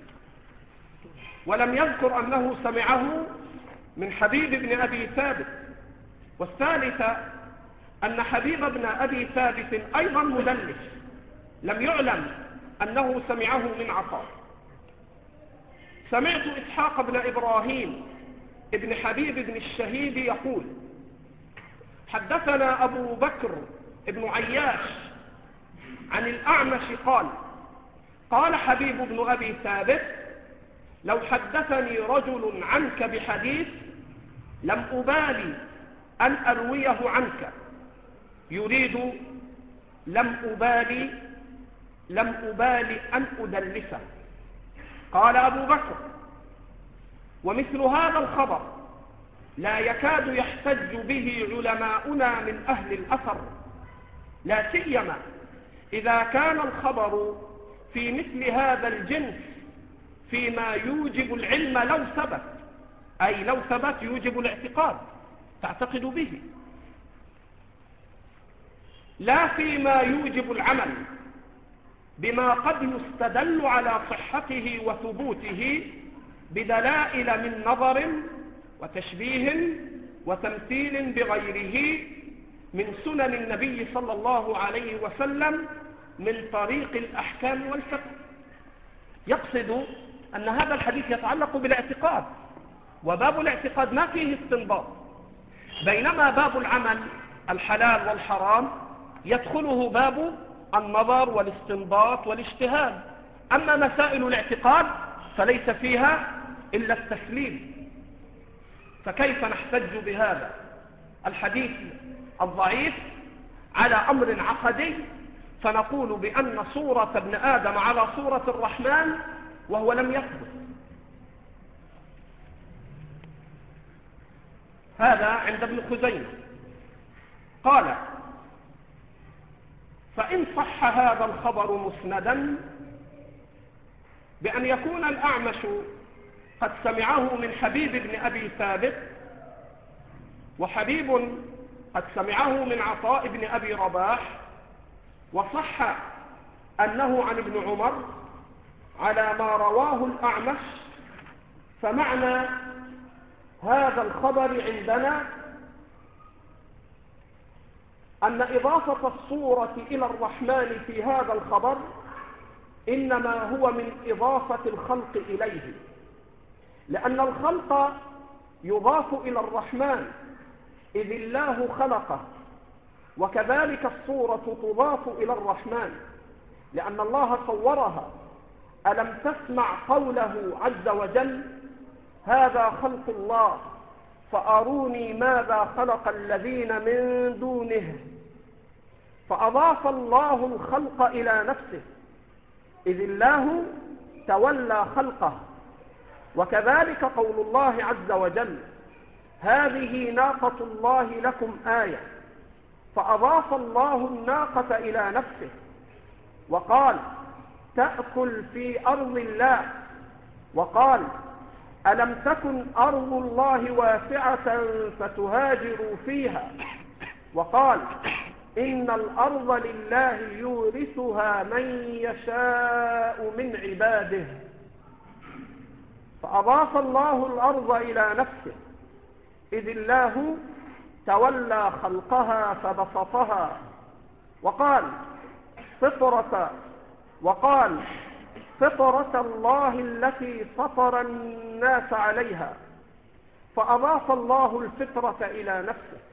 ولم يذكر أنه سمعه من حبيب بن أبي ثابت. والثالثة أن حبيب بن أبي ثابت أيضا مدلس لم يعلم أنه سمعه من عطاء. سمعت إسحاق بن إبراهيم ابن حبيب بن الشهيد يقول: حدثنا أبو بكر ابن عياش عن الأعمش قال: قال حبيب بن أبي ثابت: لو حدثني رجل عنك بحديث لم أبالي أن أرويه عنك. يريد لم أبالي لم أبالي أن أدلسه. قال أبو بكر: ومثل هذا الخبر لا يكاد يحتج به علماؤنا من أهل الأثر، لا سيما إذا كان الخبر في مثل هذا الجنس فيما يوجب العلم لو ثبت، أي لو ثبت يوجب الاعتقاد تعتقد به، لا فيما يوجب العمل بما قد يستدل على صحته وثبوته بدلائل من نظر وتشبيه وتمثيل بغيره من سنن النبي صلى الله عليه وسلم من طريق الأحكام والفقه. يقصد أن هذا الحديث يتعلق بالاعتقاد، وباب الاعتقاد ما فيه استنباط، بينما باب العمل الحلال والحرام يدخله باب النظر والاستنباط والاجتهاد. أما مسائل الاعتقاد فليس فيها إلا التسليم. فكيف نحتج بهذا الحديث الضعيف على أمر عقدي فنقول بأن صورة ابن آدم على صورة الرحمن وهو لم يثبت؟ هذا عند ابن خزيمة. قال: فإن صح هذا الخبر مسندا بأن يكون الأعمش قد سمعه من حبيب بن أبي ثابت، وحبيب قد سمعه من عطاء بن أبي رباح، وصح أنه عن ابن عمر على ما رواه الأعمش، فمعنى هذا الخبر عندنا أن إضافة الصورة إلى الرحمن في هذا الخبر إنما هو من إضافة الخلق إليه، لأن الخلق يضاف إلى الرحمن إذ الله خلقه، وكذلك الصورة تضاف إلى الرحمن لأن الله صورها. ألم تسمع قوله عز وجل: هذا خلق الله فأروني ماذا خلق الذين من دونه. فأضاف الله الخلق إلى نفسه إذ الله تولى خلقه. وكذلك قول الله عز وجل: هذه ناقة الله لكم آية، فأضاف الله الناقة إلى نفسه وقال: تأكل في أرض الله، وقال: ألم تكن أرض الله واسعة فتهاجروا فيها، وقال: إن الأرض لله يورثها من يشاء من عباده. فأضاف الله الأرض إلى نفسه إذ الله تولى خلقها فبسطها، وقال فطرة وقال فطرة الله التي فطر الناس عليها، فأضاف الله الفطرة إلى نفسه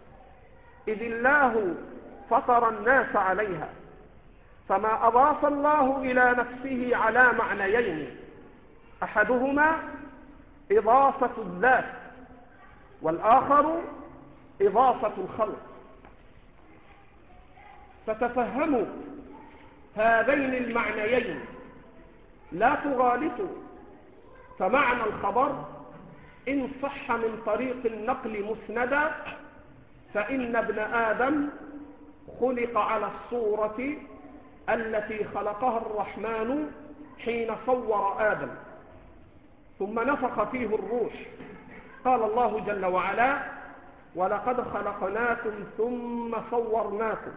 إذ الله فطر الناس عليها، فما أضاف الله إلى نفسه على معنيين: أحدهما إضافة الذات، والآخر إضافة الخلق. فتفهموا هذين المعنيين لا تغالطوا. فمعنى الخبر إن صح من طريق النقل مسندا فإن ابن آدم خلق على الصورة التي خلقها الرحمن حين صور آدم ثم نفخ فيه الروح. قال الله جل وعلا: ولقد خلقناكم ثم صورناكم.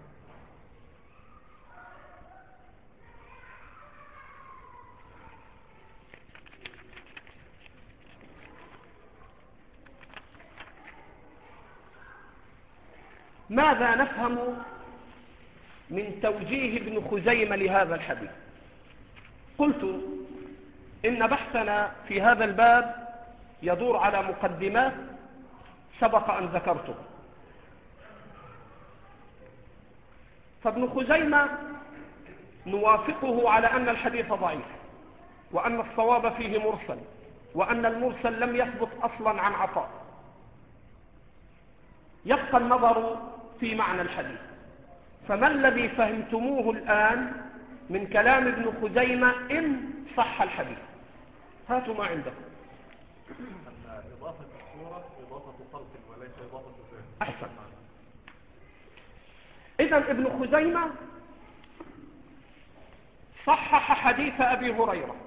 ماذا نفهم من توجيه ابن خزيمة لهذا الحديث؟ قلت إن بحثنا في هذا الباب يدور على مقدمات سبق أن ذكرته. فابن خزيمة نوافقه على أن الحديث ضعيف، وأن الصواب فيه مرسل، وأن المرسل لم يثبت أصلا عن عطاء. يبقى النظر في معنى الحديث. فما الذي فهمتموه الآن من كلام ابن خزيمة إن صح الحديث؟ هاتوا ما عندكم. أن إضافة الصورة إضافة خلق وليس إضافة ذات. أحسن. إذن ابن خزيمة صحح حديث أبي هريرة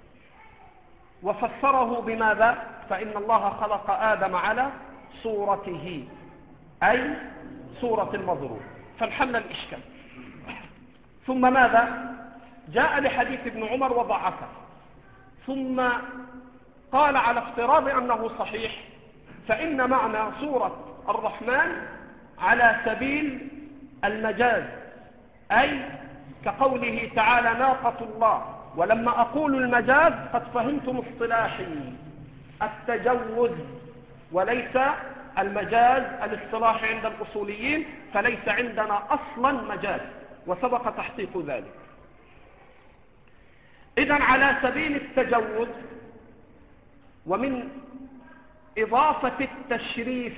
وفسره بماذا؟ فإن الله خلق آدم على صورته، أي صورة المظلوم، فانحل الإشكال. ثم ماذا؟ جاء لحديث ابن عمر وضعفه، ثم قال على افتراض أنه صحيح فإن معنى صورة الرحمن على سبيل المجاز، أي كقوله تعالى ناقة الله. ولما أقول المجاز قد فهمتم اصطلاحي التجوز وليس المجاز الاصطلاحي عند الأصوليين، فليس عندنا أصلا مجاز وسبق تحقيق ذلك. إذن على سبيل التجوز ومن إضافة التشريف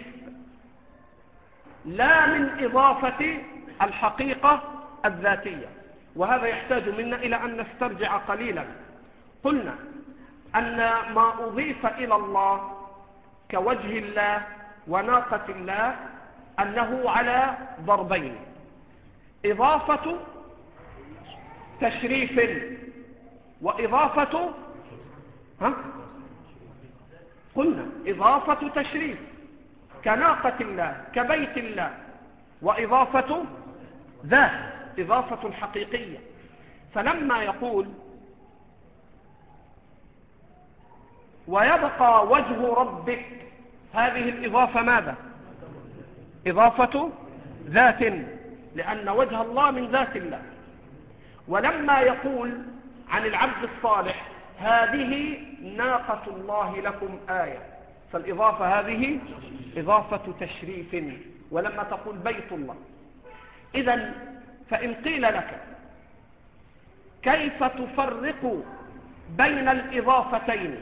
لا من إضافة الحقيقة الذاتية. وهذا يحتاج منا إلى أن نسترجع قليلا. قلنا أن ما أضيف إلى الله كوجه الله وناقة الله أنه على ضربين: إضافة تشريف وإضافة ها؟ قلنا إضافة تشريف كناقة الله كبيت الله، وإضافة ذات إضافة حقيقية. فلما يقول ويبقى وجه ربك، هذه الإضافة ماذا؟ إضافة ذات، لأن وجه الله من ذات الله. ولما يقول عن العبد الصالح هذه ناقة الله لكم آية، فالإضافة هذه إضافة تشريف. ولما تقول بيت الله. إذن فإن قيل لك كيف تفرق بين الإضافتين،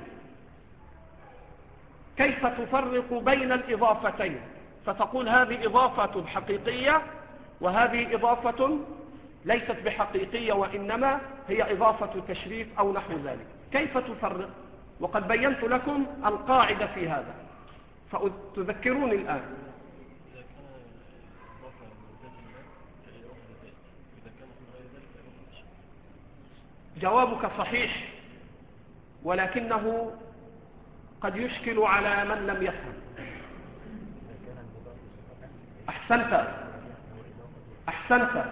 كيف تفرق بين الإضافتين، فتقول هذه إضافة حقيقية وهذه إضافة ليست بحقيقية وإنما هي إضافة تشريف أو نحو ذلك. كيف تفرق؟ وقد بينت لكم القاعدة في هذا، فتذكروني الآن. جوابك صحيح، ولكنه قد يشكل على من لم يفهم. أحسنت أحسنت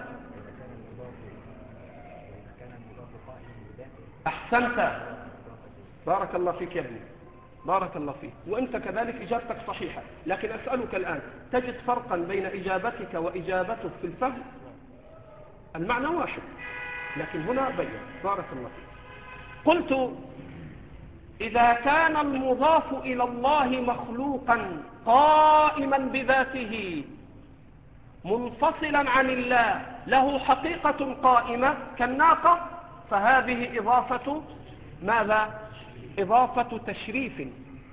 أحسنت بارك الله فيك يا ابني، بارك الله فيك. وأنت كذلك إجابتك صحيحة، لكن أسألك الآن تجد فرقا بين إجابتك وإجابتك في الفهم؟ المعنى واحد، لكن هنا بين. بارك الله فيك. قلت إذا كان المضاف إلى الله مخلوقا قائما بذاته منفصلا عن الله له حقيقة قائمة كالناقة، فهذه إضافة ماذا؟ إضافة تشريف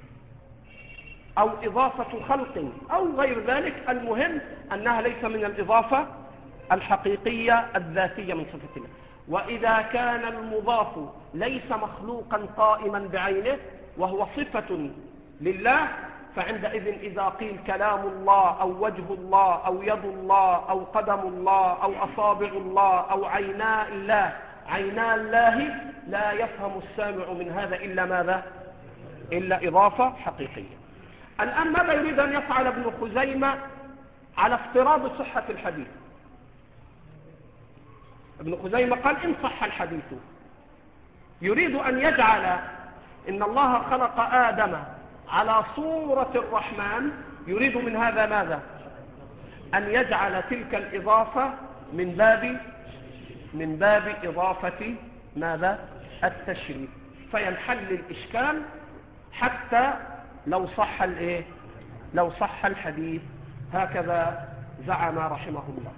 أو إضافة خلق أو غير ذلك. المهم أنها ليس من الإضافة الحقيقية الذاتية من صفة الله. وإذا كان المضاف ليس مخلوقا قائما بعينه وهو صفة لله، فعندئذ إذا قيل كلام الله أو وجه الله أو يد الله أو قدم الله أو أصابع الله أو عينا الله عينا الله، لا يفهم السامع من هذا إلا ماذا؟ إلا إضافة حقيقية. الآن ماذا يريد أن يفعل ابن خزيمة على افتراض صحة الحديث؟ ابن خزيمة قال إن صح الحديث، يريد أن يجعل إن الله خلق آدم على صورة الرحمن، يريد من هذا ماذا؟ أن يجعل تلك الإضافة من باب من باب إضافة ماذا؟ التشريف، فينحل الإشكال حتى لو صح الإيه؟ لو صح الحديث. هكذا زعم رحمه الله.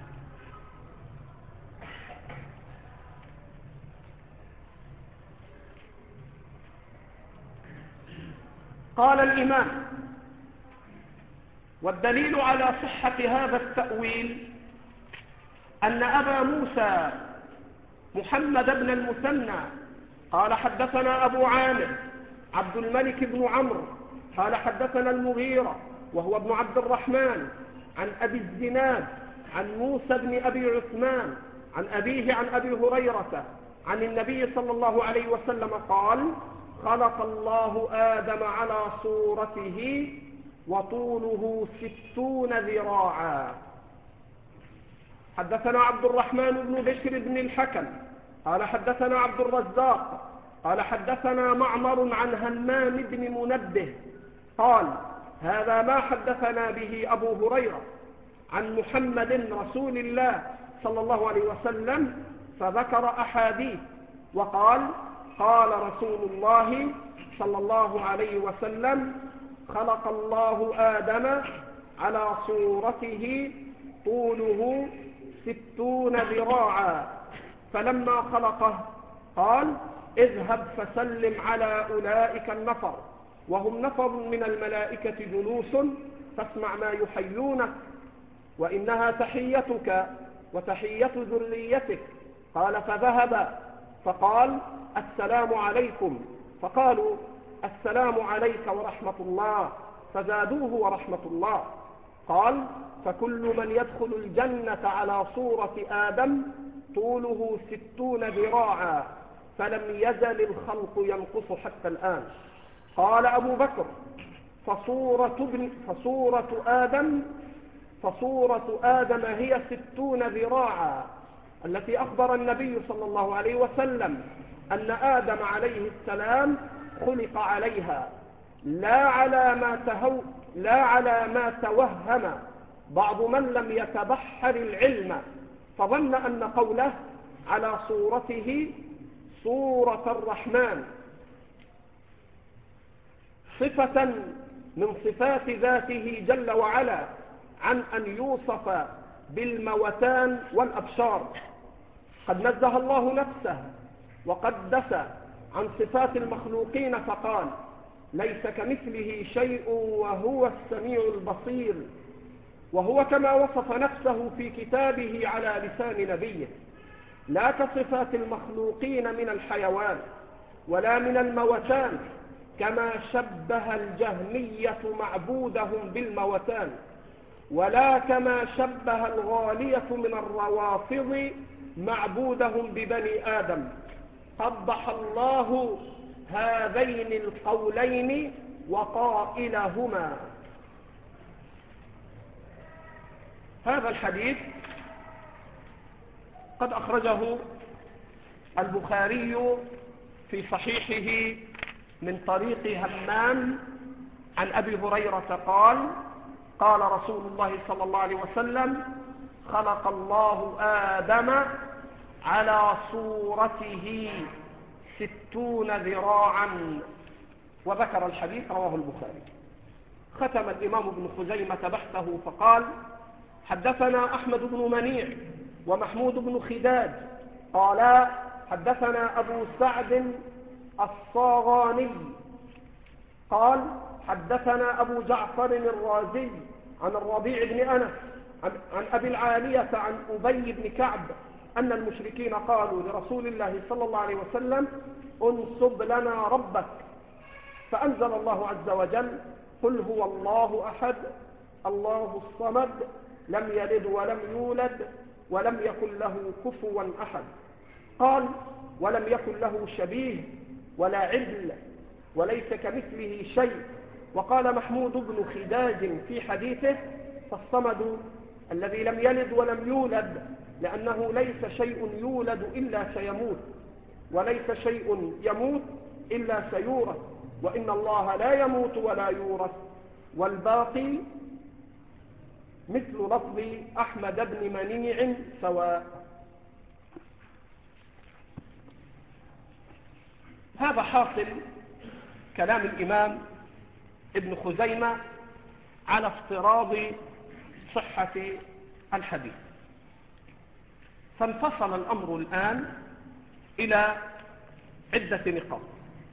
قال الإمام: والدليل على صحة هذا التأويل أن أبا موسى محمد بن المثنى قال حدثنا أبو عامر عبد الملك بن عمرو قال حدثنا المغيرة وهو ابن عبد الرحمن عن أبي الزناد عن موسى بن أبي عثمان عن أبيه عن أبي هريرة عن النبي صلى الله عليه وسلم قال: خلق الله آدم على صورته وطوله ستون ذراعا. حدثنا عبد الرحمن بن بشر بن الحكم قال حدثنا عبد الرزاق قال حدثنا معمر عن همام بن منبه قال: هذا ما حدثنا به أبو هريرة عن محمد رسول الله صلى الله عليه وسلم، فذكر أحاديث وقال: قال رسول الله صلى الله عليه وسلم: خلق الله آدم على صورته طوله ستون ذراعا، فلما خلقه قال: اذهب فسلم على أولئك النفر، وهم نفر من الملائكة جلوس، فاسمع ما يحيونك، وإنها تحيتك وتحية ذريتك. قال: فذهب فقال: السلام عليكم، فقالوا: السلام عليك ورحمة الله، فزادوه ورحمة الله. قال: فكل من يدخل الجنة على صورة آدم طوله ستون ذراعا، فلم يزل الخلق ينقص حتى الآن. قال أبو بكر: فصورة, ابن فصورة آدم فصورة آدم هي ستون ذراعا التي أخبر النبي صلى الله عليه وسلم أن آدم عليه السلام خلق عليها، لا على ما تهو لا على ما توهم بعض من لم يتبحر العلم فظن أن قوله على صورته صورة الرحمن صفة من صفات ذاته جل وعلا عن أن يوصف بالموتان والأبشار. قد نزه الله نفسه وقدس عن صفات المخلوقين فقال: ليس كمثله شيء وهو السميع البصير، وهو كما وصف نفسه في كتابه على لسان نبيه، لا كصفات المخلوقين من الحيوان ولا من الموتان، كما شبه الجهمية معبودهم بالموتان، ولا كما شبه الغالية من الروافض معبودهم ببني آدم. قبح الله هذين القولين وقائلهما. هذا الحديث قد أخرجه البخاري في صحيحه من طريق همام عن أبي هريرة قال: قال رسول الله صلى الله عليه وسلم: خلق الله آدم على صورته ستون ذراعا، وذكر الحديث رواه البخاري. ختم الإمام ابن خزيمة بحثه فقال: حدثنا أحمد بن منيع ومحمود بن خداج قالا حدثنا أبو سعد الصاغاني قال حدثنا أبو جعفر الرازي عن الربيع بن أنس عن, عن أبي العالية عن أبي بن كعب أن المشركين قالوا لرسول الله صلى الله عليه وسلم انسب لنا ربك، فأنزل الله عز وجل قل هو الله أحد الله الصمد لم يلد ولم يولد ولم يكن له كفوا أحد. قال ولم يكن له شبيه ولا عدل وليس كمثله شيء. وقال محمود بن خداج في حديثه فالصمد الذي لم يلد ولم يولد، لأنه ليس شيء يولد إلا سيموت وليس شيء يموت إلا سيورث، وإن الله لا يموت ولا يورث، والباقي مثل لفظ أحمد بن منيع سواء. هذا حاصل كلام الإمام ابن خزيمة على افتراض صحة الحديث. فانفصل الأمر الآن إلى عدة نقاط.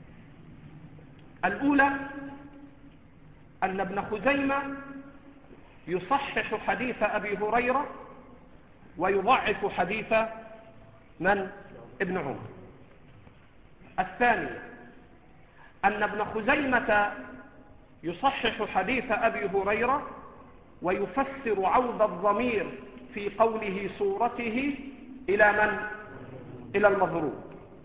الأولى أن ابن خزيمة يصحح حديث أبي هريرة ويضعف حديث من؟ ابن عمر. الثانية أن ابن خزيمة يصحح حديث أبي هريرة ويفسر عود الضمير في قوله صورته إلى من؟ إلى المضروب.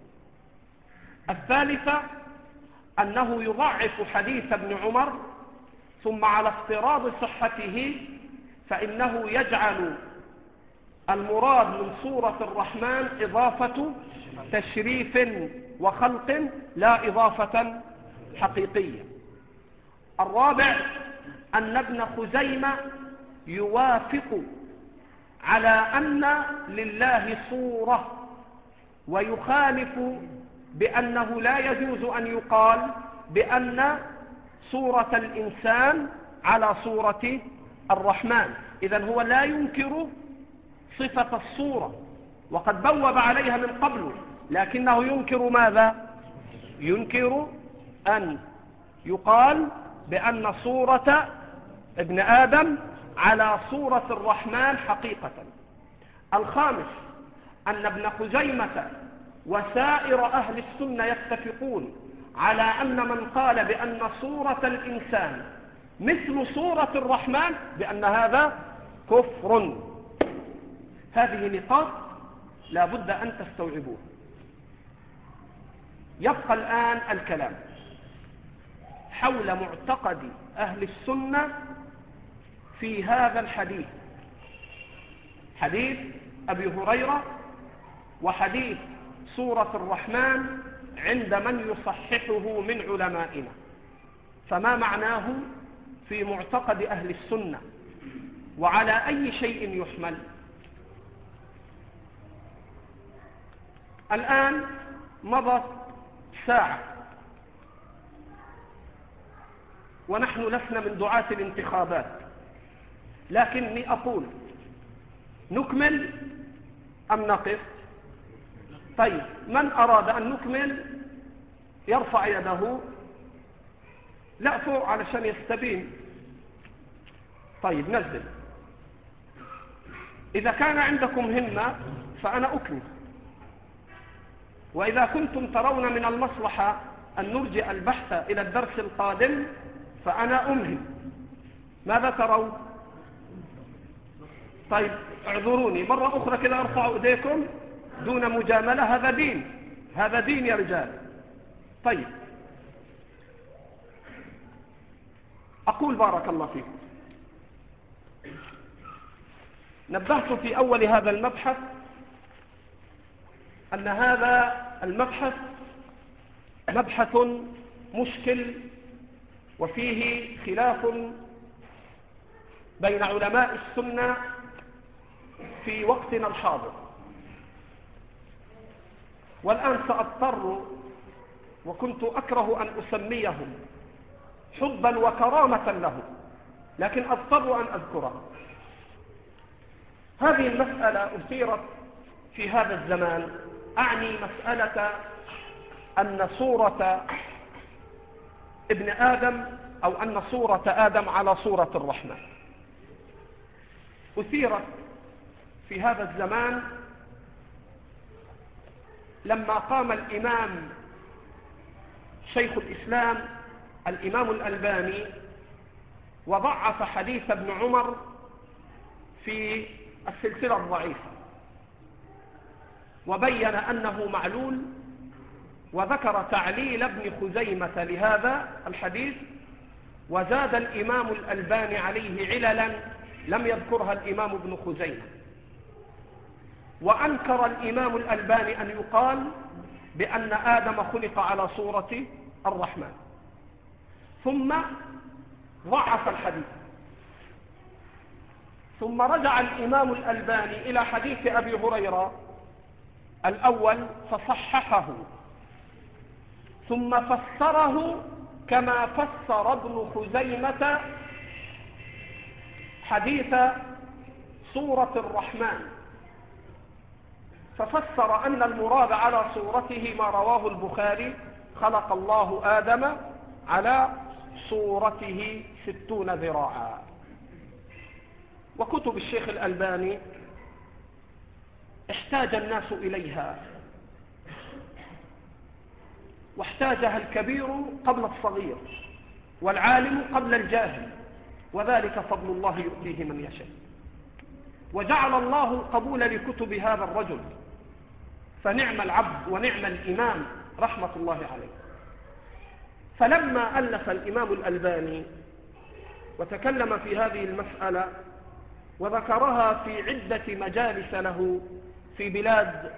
الثالثة أنه يضعف حديث ابن عمر، ثم على افتراض صحته فإنه يجعل المراد من صورة الرحمن إضافة تشريف وخلق لا إضافة حقيقية. الرابع أن ابن خزيمة يوافق على أن لله صورة ويخالف بأنه لا يجوز أن يقال بأن صورة الإنسان على صورة الرحمن. إذن هو لا ينكر صفة الصورة وقد بوب عليها من قبل، لكنه ينكر ماذا؟ ينكر أن يقال بأن صورة ابن آدم على صورة الرحمن حقيقة. الخامس أن ابن خزيمة وسائر أهل السنة يتفقون على أن من قال بأن صورة الإنسان مثل صورة الرحمن بأن هذا كفر. هذه نقاط لا بد أن تستوعبوها. يبقى الآن الكلام حول معتقد أهل السنة في هذا الحديث، حديث أبي هريرة وحديث صورة الرحمن عند من يصححه من علمائنا. فما معناه في معتقد أهل السنة وعلى أي شيء يحمل؟ الآن مضت ساعة ونحن لسنا من دعاة الانتخابات، لكني أقول نكمل أم نقف؟ طيب، من أراد أن نكمل يرفع يده. لا، فوق علشان يستبين. طيب نزل. إذا كان عندكم همة فأنا أكمل، وإذا كنتم ترون من المصلحة أن نرجع البحث إلى الدرس القادم فأنا أمهل. ماذا ترون؟ طيب اعذروني مرة أخرى كده، ارفعوا ايديكم دون مجاملة. هذا دين، هذا دين يا رجال. طيب أقول بارك الله فيكم، نبهت في أول هذا المبحث أن هذا المبحث مبحث مشكل وفيه خلاف بين علماء السنة في وقتنا الحاضر. والآن سأضطر، وكنت أكره أن أسميهم حبا وكرامة له، لكن أضطر أن أذكره. هذه المسألة أثيرت في هذا الزمان، أعني مسألة أن صورة ابن آدم أو أن صورة آدم على صورة الرحمن أثيرت في هذا الزمان لما قام الإمام شيخ الإسلام الإمام الألباني وضعف حديث ابن عمر في السلسلة الضعيفة، وبين أنه معلول، وذكر تعليل ابن خزيمة لهذا الحديث، وزاد الإمام الألباني عليه عللا لم يذكرها الإمام ابن خزيمة. وأنكر الإمام الألباني أن يقال بأن آدم خلق على صورة الرحمن، ثم ضعف الحديث، ثم رجع الإمام الألباني إلى حديث أبي هريرة الأول فصححه، ثم فسره كما فسر ابن خزيمة حديث صورة الرحمن، ففسر أن المراد على صورته ما رواه البخاري: خلق الله آدم على صورته ستون ذراعا. وكتب الشيخ الألباني احتاج الناس إليها، واحتاجها الكبير قبل الصغير والعالم قبل الجاهل، وذلك فضل الله يؤتيه من يشاء. وجعل الله القبول لكتب هذا الرجل، فنعم العبد ونعم الإمام رحمة الله عليه. فلما ألف الإمام الألباني وتكلم في هذه المسألة وذكرها في عدة مجالس له في بلاد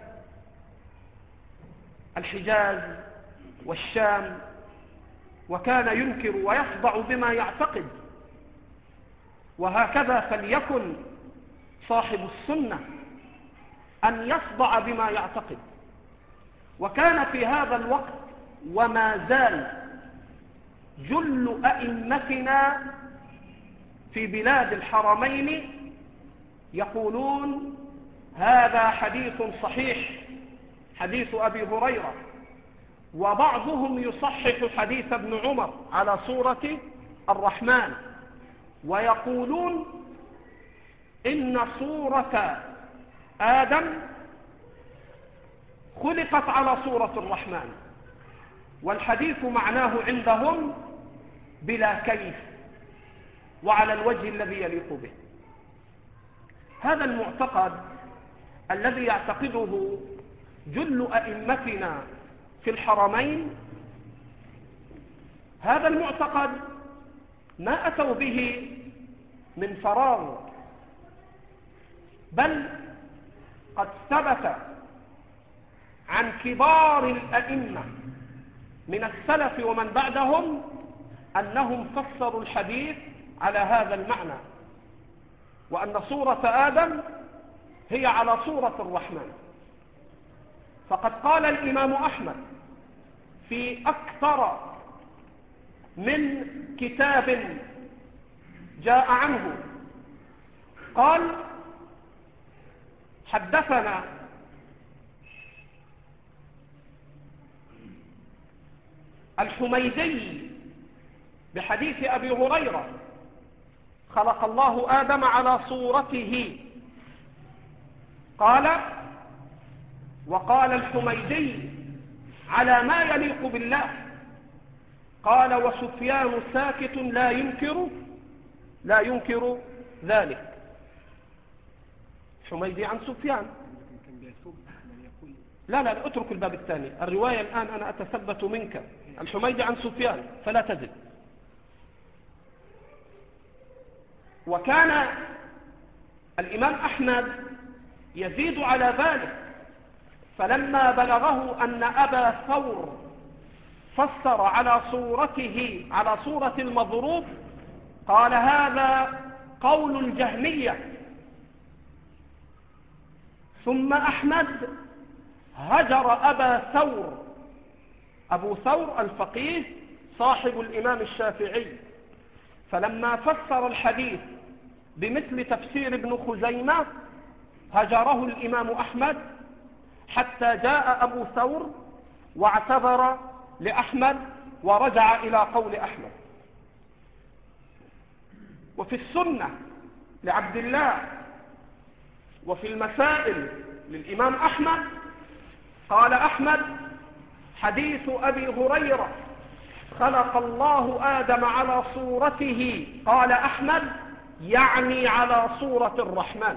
الحجاز والشام، وكان ينكر ويصدع بما يعتقد، وهكذا فليكن صاحب السنة أن يصدع بما يعتقد. وكان في هذا الوقت وما زال جل أئمتنا في بلاد الحرمين يقولون هذا حديث صحيح، حديث أبي هريرة، وبعضهم يصحح حديث ابن عمر على صورة الرحمن، ويقولون إن صورة آدم خلقت على صورة الرحمن، والحديث معناه عندهم بلا كيف وعلى الوجه الذي يليق به. هذا المعتقد الذي يعتقده جل أئمتنا في الحرمين، هذا المعتقد ما أتوا به من فراغ، بل قد ثبت عن كبار الأئمة من السلف ومن بعدهم أنهم فسروا الحديث على هذا المعنى، وأن صورة آدم هي على صورة الرحمن. فقد قال الإمام أحمد في أكثر من كتاب جاء عنه، قال: حدثنا الحميدي بحديث أبي هريرة: خلق الله آدم على صورته. قال: وقال الحميدي على ما يليق بالله. قال: وسفيان ساكت لا ينكر لا ينكر ذلك. حميدي عن سفيان. لا لا لا اترك الباب الثاني، الرواية الآن أنا أتثبت منك. الحميدي عن سفيان فلا تزد. وكان الإمام أحمد يزيد على ذلك، فلما بلغه أن أبا ثور فسر على صورته على صورة المضروب قال: هذا قول الجهمية. ثم أحمد هجر أبا ثور، أبو ثور الفقيه صاحب الإمام الشافعي، فلما فسر الحديث بمثل تفسير ابن خزيمة هجره الإمام أحمد حتى جاء أبو ثور واعتذر لأحمد ورجع إلى قول أحمد. وفي السنة لعبد الله وفي المسائل للإمام أحمد قال أحمد: حديث أبي هريرة خلق الله آدم على صورته، قال أحمد: يعني على صورة الرحمن.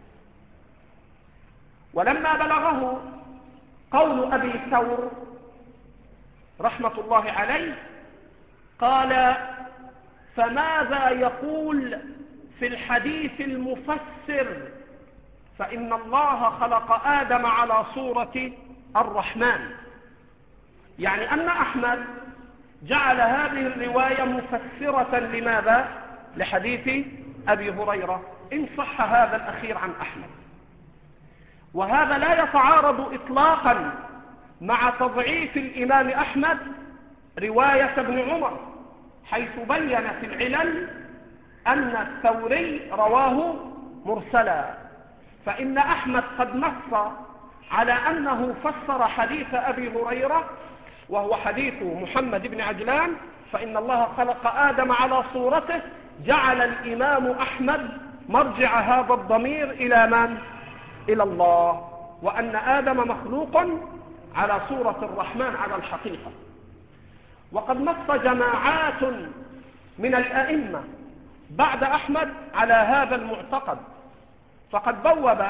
ولما بلغه قول أبي ثور رحمة الله عليه قال: فماذا يقول في الحديث المفسر فإن الله خلق آدم على صورة الرحمن؟ يعني أن أحمد جعل هذه الرواية مفسرة لماذا؟ لحديث أبي هريرة، إن صح هذا الأخير عن أحمد. وهذا لا يتعارض إطلاقا مع تضعيف الإمام أحمد رواية ابن عمر، حيث بين في العلل أن الثوري رواه مرسلا. فإن أحمد قد نص على أنه فسر حديث أبي هريرة وهو حديث محمد بن عجلان: فإن الله خلق آدم على صورته. جعل الإمام أحمد مرجع هذا الضمير إلى من؟ إلى الله، وأن آدم مخلوق على صورة الرحمن على الحقيقة. وقد نص جماعات من الأئمة بعد أحمد على هذا المعتقد، فقد بوب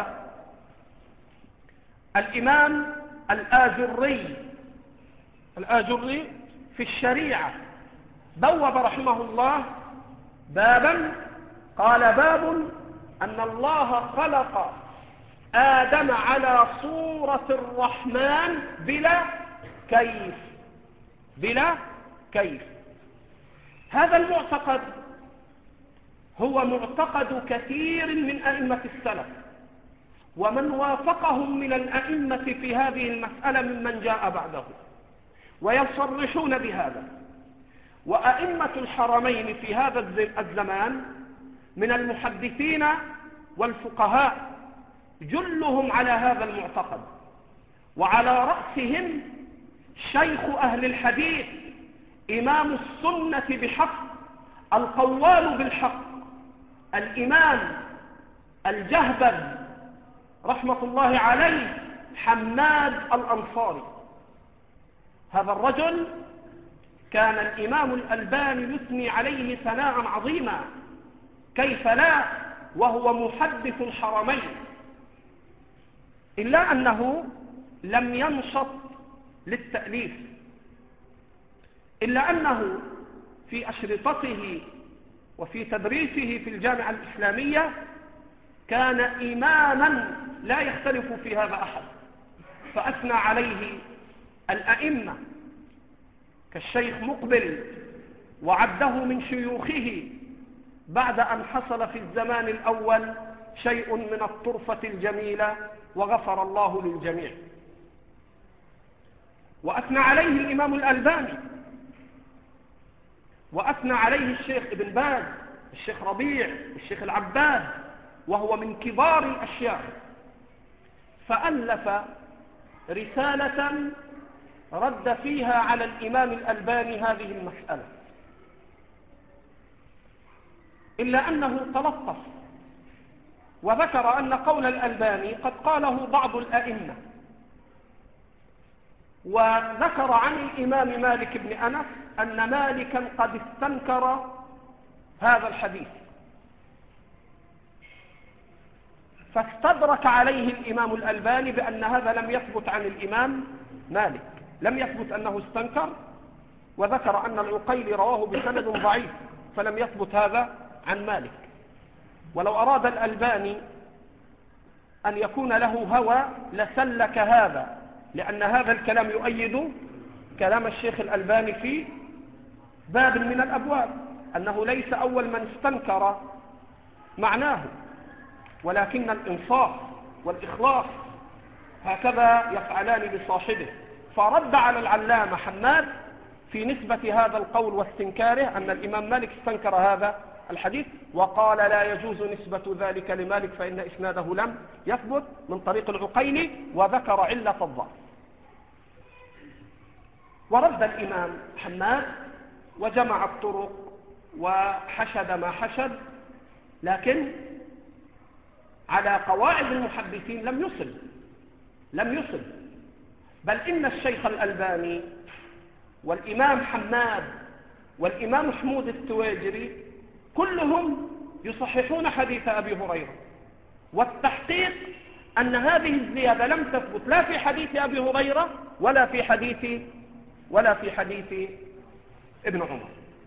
الإمام الآجري الآجري في الشريعة، بوب رحمه الله بابا قال: باب أن الله خلق آدم على صورة الرحمن بلا كيف بلا كيف. هذا المعتقد هو معتقد كثير من أئمة السلف، ومن وافقهم من الأئمة في هذه المسألة ممن جاء بعده، ويصرحون بهذا. وأئمة الحرمين في هذا الزمان من المحدثين والفقهاء جلهم على هذا المعتقد، وعلى رأسهم شيخ أهل الحديث إمام السنة بحق القوال بالحق الإمام الجهبذ رحمة الله عليه حماد الأنصاري. هذا الرجل كان الإمام الألباني يثني عليه ثناء عظيما، كيف لا وهو محدث الحرمين، إلا أنه لم ينشط للتأليف، إلا أنه في أشرطته وفي تدريسه في الجامعة الإسلامية كان إماما لا يختلف في هذا أحد، فأثنى عليه الأئمة كالشيخ مقبل وعده من شيوخه، بعد أن حصل في الزمان الأول شيء من الطرفة الجميلة وغفر الله للجميع. وأثنى عليه الإمام الألباني، وأثنى عليه الشيخ ابن باز، الشيخ ربيع، الشيخ العباد، وهو من كبار الأشياخ. فألف رسالة رد فيها على الإمام الألباني هذه المسألة، إلا أنه تلطف وذكر أن قول الألباني قد قاله بعض الأئمة، وذكر عن الإمام مالك بن أنس أن مالكا قد استنكر هذا الحديث، فاستدرك عليه الإمام الألباني بأن هذا لم يثبت عن الإمام مالك، لم يثبت أنه استنكر، وذكر أن العقيلي رواه بسند ضعيف، فلم يثبت هذا عن مالك. ولو أراد الألباني أن يكون له هوى لسلك هذا، لأن هذا الكلام يؤيد كلام الشيخ الألباني في باب من الأبواب، أنه ليس أول من استنكر معناه، ولكن الإنصاف والإخلاص هكذا يفعلان بصاحبه. فرد على العلامة حماد في نسبة هذا القول واستنكاره أن الإمام مالك استنكر هذا الحديث وقال لا يجوز نسبة ذلك لمالك فإن إسناده لم يثبت من طريق العقيلي، وذكر علة الضعف. ورد الإمام حماد وجمع الطرق وحشد ما حشد، لكن على قواعد المحدثين لم يصل لم يصل بل إن الشيخ الألباني والإمام حماد والإمام محمود التواجري كلهم يصححون حديث أبي هريرة، والتحقيق أن هذه الزيادة لم تثبت لا في حديث أبي هريرة ولا في حديث ولا في حديث ابن عمر.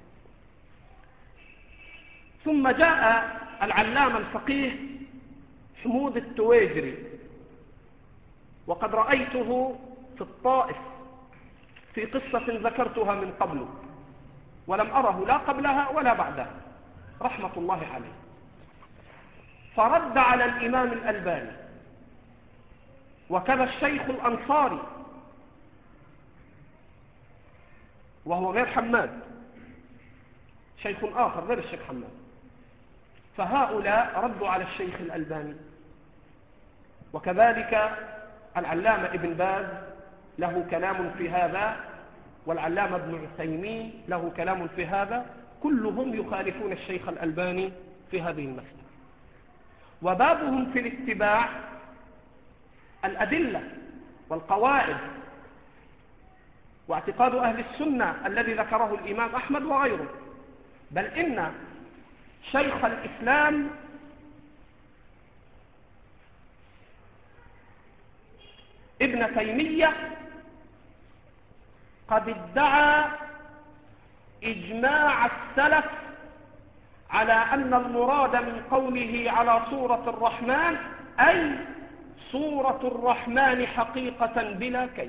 ثم جاء العلامة الفقيه محمود التواجري، وقد رأيته في الطائف في قصة ذكرتها من قبل، ولم أره لا قبلها ولا بعدها رحمة الله عليه، فرد على الإمام الألباني، وكذا الشيخ الأنصاري وهو غير حماد، شيخ آخر غير الشيخ حماد، فهؤلاء ردوا على الشيخ الألباني. وكذلك العلامة ابن باز له كلام في هذا، والعلامة ابن عثيمين له كلام في هذا، كلهم يخالفون الشيخ الألباني في هذه المسألة. وبابهم في الاتباع الأدلة والقواعد واعتقاد أهل السنة الذي ذكره الإمام أحمد وغيره، بل إن شيخ الإسلام ابن تيمية قد ادعى إجماع السلف على أن المراد من قوله على صورة الرحمن أي صورة الرحمن حقيقة بلا كيف.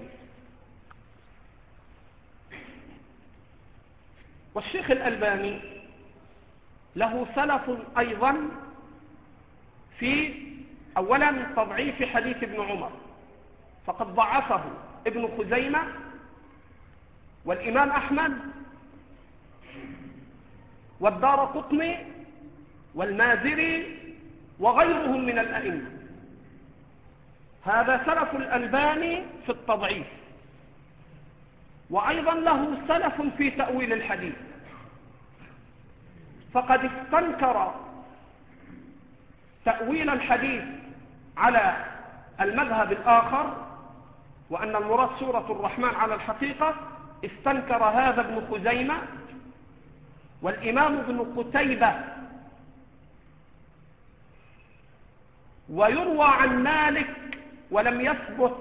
والشيخ الألباني له سلف أيضا في أولا تضعيف حديث ابن عمر، فقد ضعفه ابن خزيمة والإمام أحمد والدارقطني والمازري وغيرهم من الأئمة. هذا سلف الألباني في التضعيف. وأيضا له سلف في تأويل الحديث، فقد استنكر تأويل الحديث على المذهب الآخر وأن المراد سورة الرحمن على الحقيقة، استنكر هذا ابن خزيمة والإمام ابن قتيبة. ويروى عن مالك ولم يثبت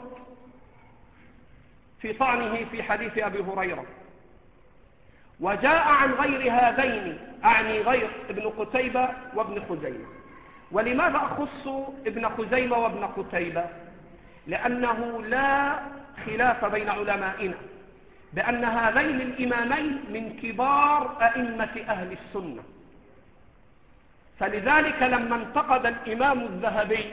في طعنه في حديث أبي هريرة. وجاء عن غير هذين، أعني غير ابن قتيبة وابن خزيمة. ولماذا أخص ابن خزيمة وابن قتيبة؟ لأنه لا خلاف بين علمائنا بأن هذين الإمامين من كبار أئمة أهل السنة، فلذلك لما انتقد الإمام الذهبي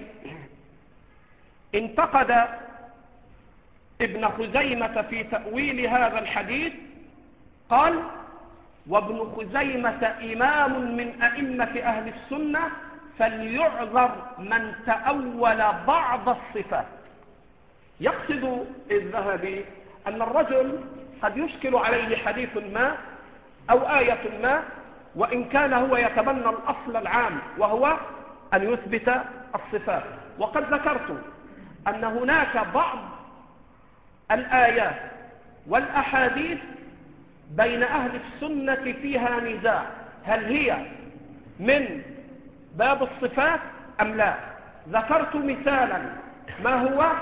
انتقد ابن خزيمة في تأويل هذا الحديث، قال وابن خزيمة إمام من أئمة أهل السنة فليعذر من تأول بعض الصفات. يقصد الذهبي أن الرجل قد يشكل عليه حديث ما أو آية ما، وإن كان هو يتبنى الأصل العام وهو أن يثبت الصفات. وقد ذكرت أن هناك بعض الآيات والأحاديث بين أهل السنة فيها نزاع، هل هي من باب الصفات أم لا؟ ذكرت مثالا ما هو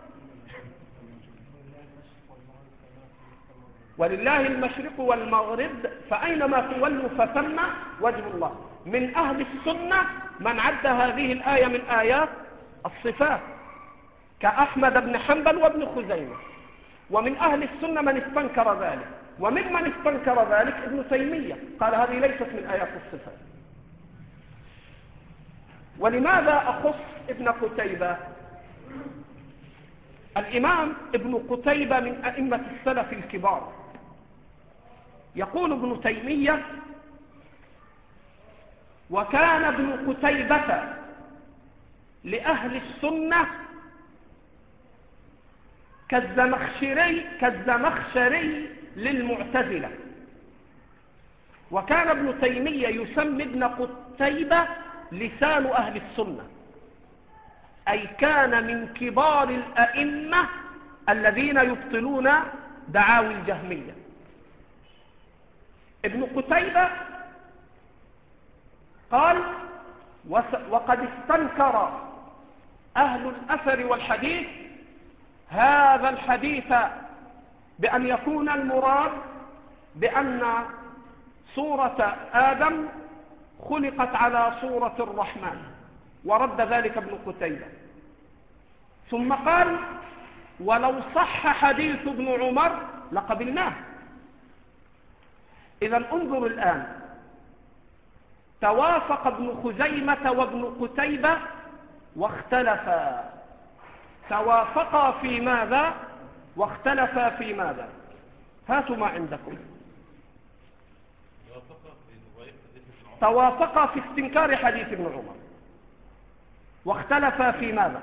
ولله المشرق والمغرب فأينما تولوا فثم وجه الله. من أهل السنة من عد هذه الآية من آيات الصفات كأحمد بن حنبل وابن خزيمة، ومن أهل السنة من استنكر ذلك، ومن من استنكر ذلك ابن تيمية قال هذه ليست من آيات الصفات. ولماذا أخص ابن قتيبة؟ الإمام ابن قتيبة من أئمة السلف الكبار. يقول ابن تيمية وكان ابن قتيبة لأهل السنة كالزمخشري, كالزمخشري للمعتزلة. وكان ابن تيمية يسمي ابن قتيبة لسان أهل السنة، أي كان من كبار الأئمة الذين يبطلون دعاوي الجهمية. ابن قتيبة قال: وقد استنكر أهل الأثر والحديث هذا الحديث بأن يكون المراد بأن صورة آدم خلقت على صورة الرحمن، ورد ذلك ابن قتيبة. ثم قال: ولو صح حديث ابن عمر لقبلناه. إذا انظر الآن، توافق ابن خزيمة وابن قتيبة واختلفا. توافقا في ماذا واختلفا في ماذا؟ هاتوا ما عندكم. توافقا في استنكار حديث ابن عمر واختلفا في ماذا؟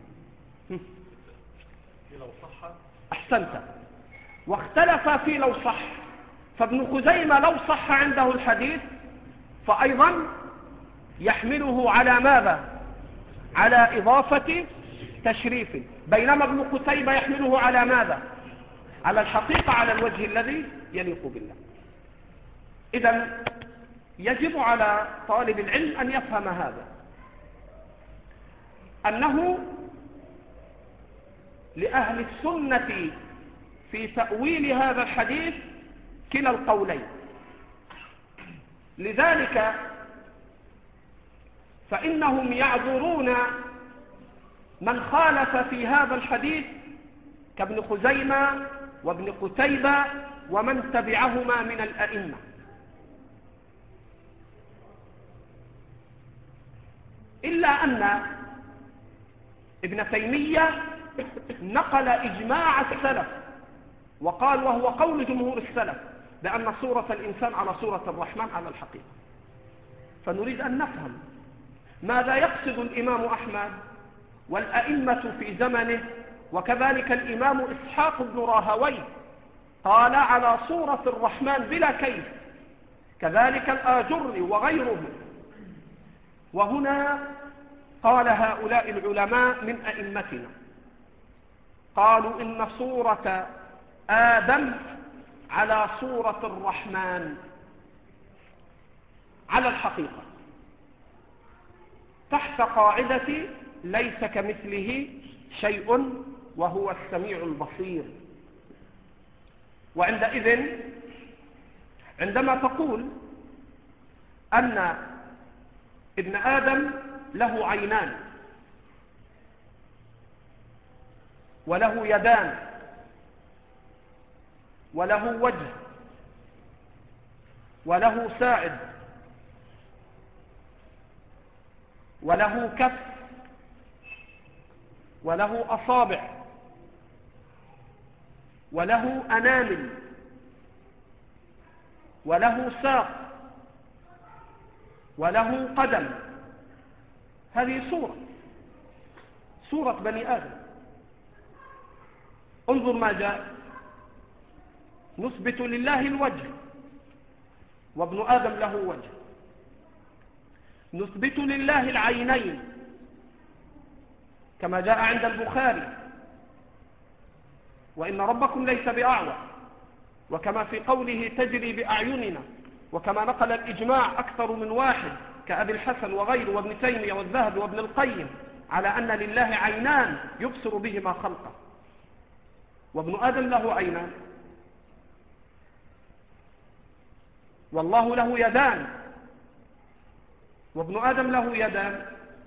أحسنت. واختلفا في لو صح. فابن خزيمة لو صح عنده الحديث فأيضا يحمله على ماذا؟ على إضافة تشريف، بينما ابن قتيبة يحمله على ماذا؟ على الحقيقة، على الوجه الذي يليق بالله. إذن يجب على طالب العلم أن يفهم هذا، أنه لأهل السنة في تأويل هذا الحديث كلا القولين. لذلك فإنهم يعذرون من خالف في هذا الحديث كابن خزيمة وابن قتيبة ومن تبعهما من الأئمة. إلا أن ابن تيمية نقل إجماع السلف وقال، وهو قول جمهور السلف، بأن صورة الإنسان على صورة الرحمن على الحقيقة. فنريد أن نفهم ماذا يقصد الإمام أحمد والأئمة في زمنه، وكذلك الإمام إسحاق بن راهويه قال على صورة الرحمن بلا كيف، كذلك الآجري وغيره. وهنا قال هؤلاء العلماء من أئمتنا، قالوا إن صورة آدم على صورة الرحمن على الحقيقة، تحت قاعدة ليس كمثله شيء وهو السميع البصير. وعندئذ عندما تقول أن ابن آدم له عينان وله يدان وله وجه وله ساعد وله كف وله أصابع وله أنامل وله ساق وله قدم، هذه صورة صورة بني آدم. انظر ما جاء: نثبت لله الوجه وابن آدم له وجه، نثبت لله العينين كما جاء عند البخاري وإن ربكم ليس بأعور، وكما في قوله تجري بأعيننا، وكما نقل الإجماع أكثر من واحد كأبي الحسن وغيره وابن تيمية والذهبي وابن القيم على أن لله عينان يبصر بهما خلقه، وابن آدم له عينان، والله له يدان وابن آدم له يدان،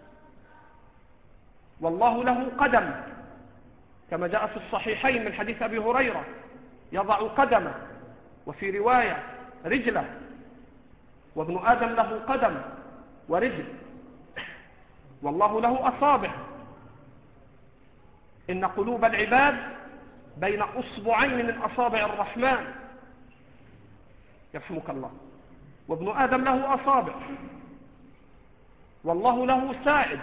والله له قدم كما جاء في الصحيحين من حديث أبي هريرة يضع قدمه، وفي رواية رجله، وابن آدم له قدم ورجل، والله له أصابع، إن قلوب العباد بين أصبعين من أصابع الرحمن يرحمك الله، وابن آدم له أصابع والله له ساعد،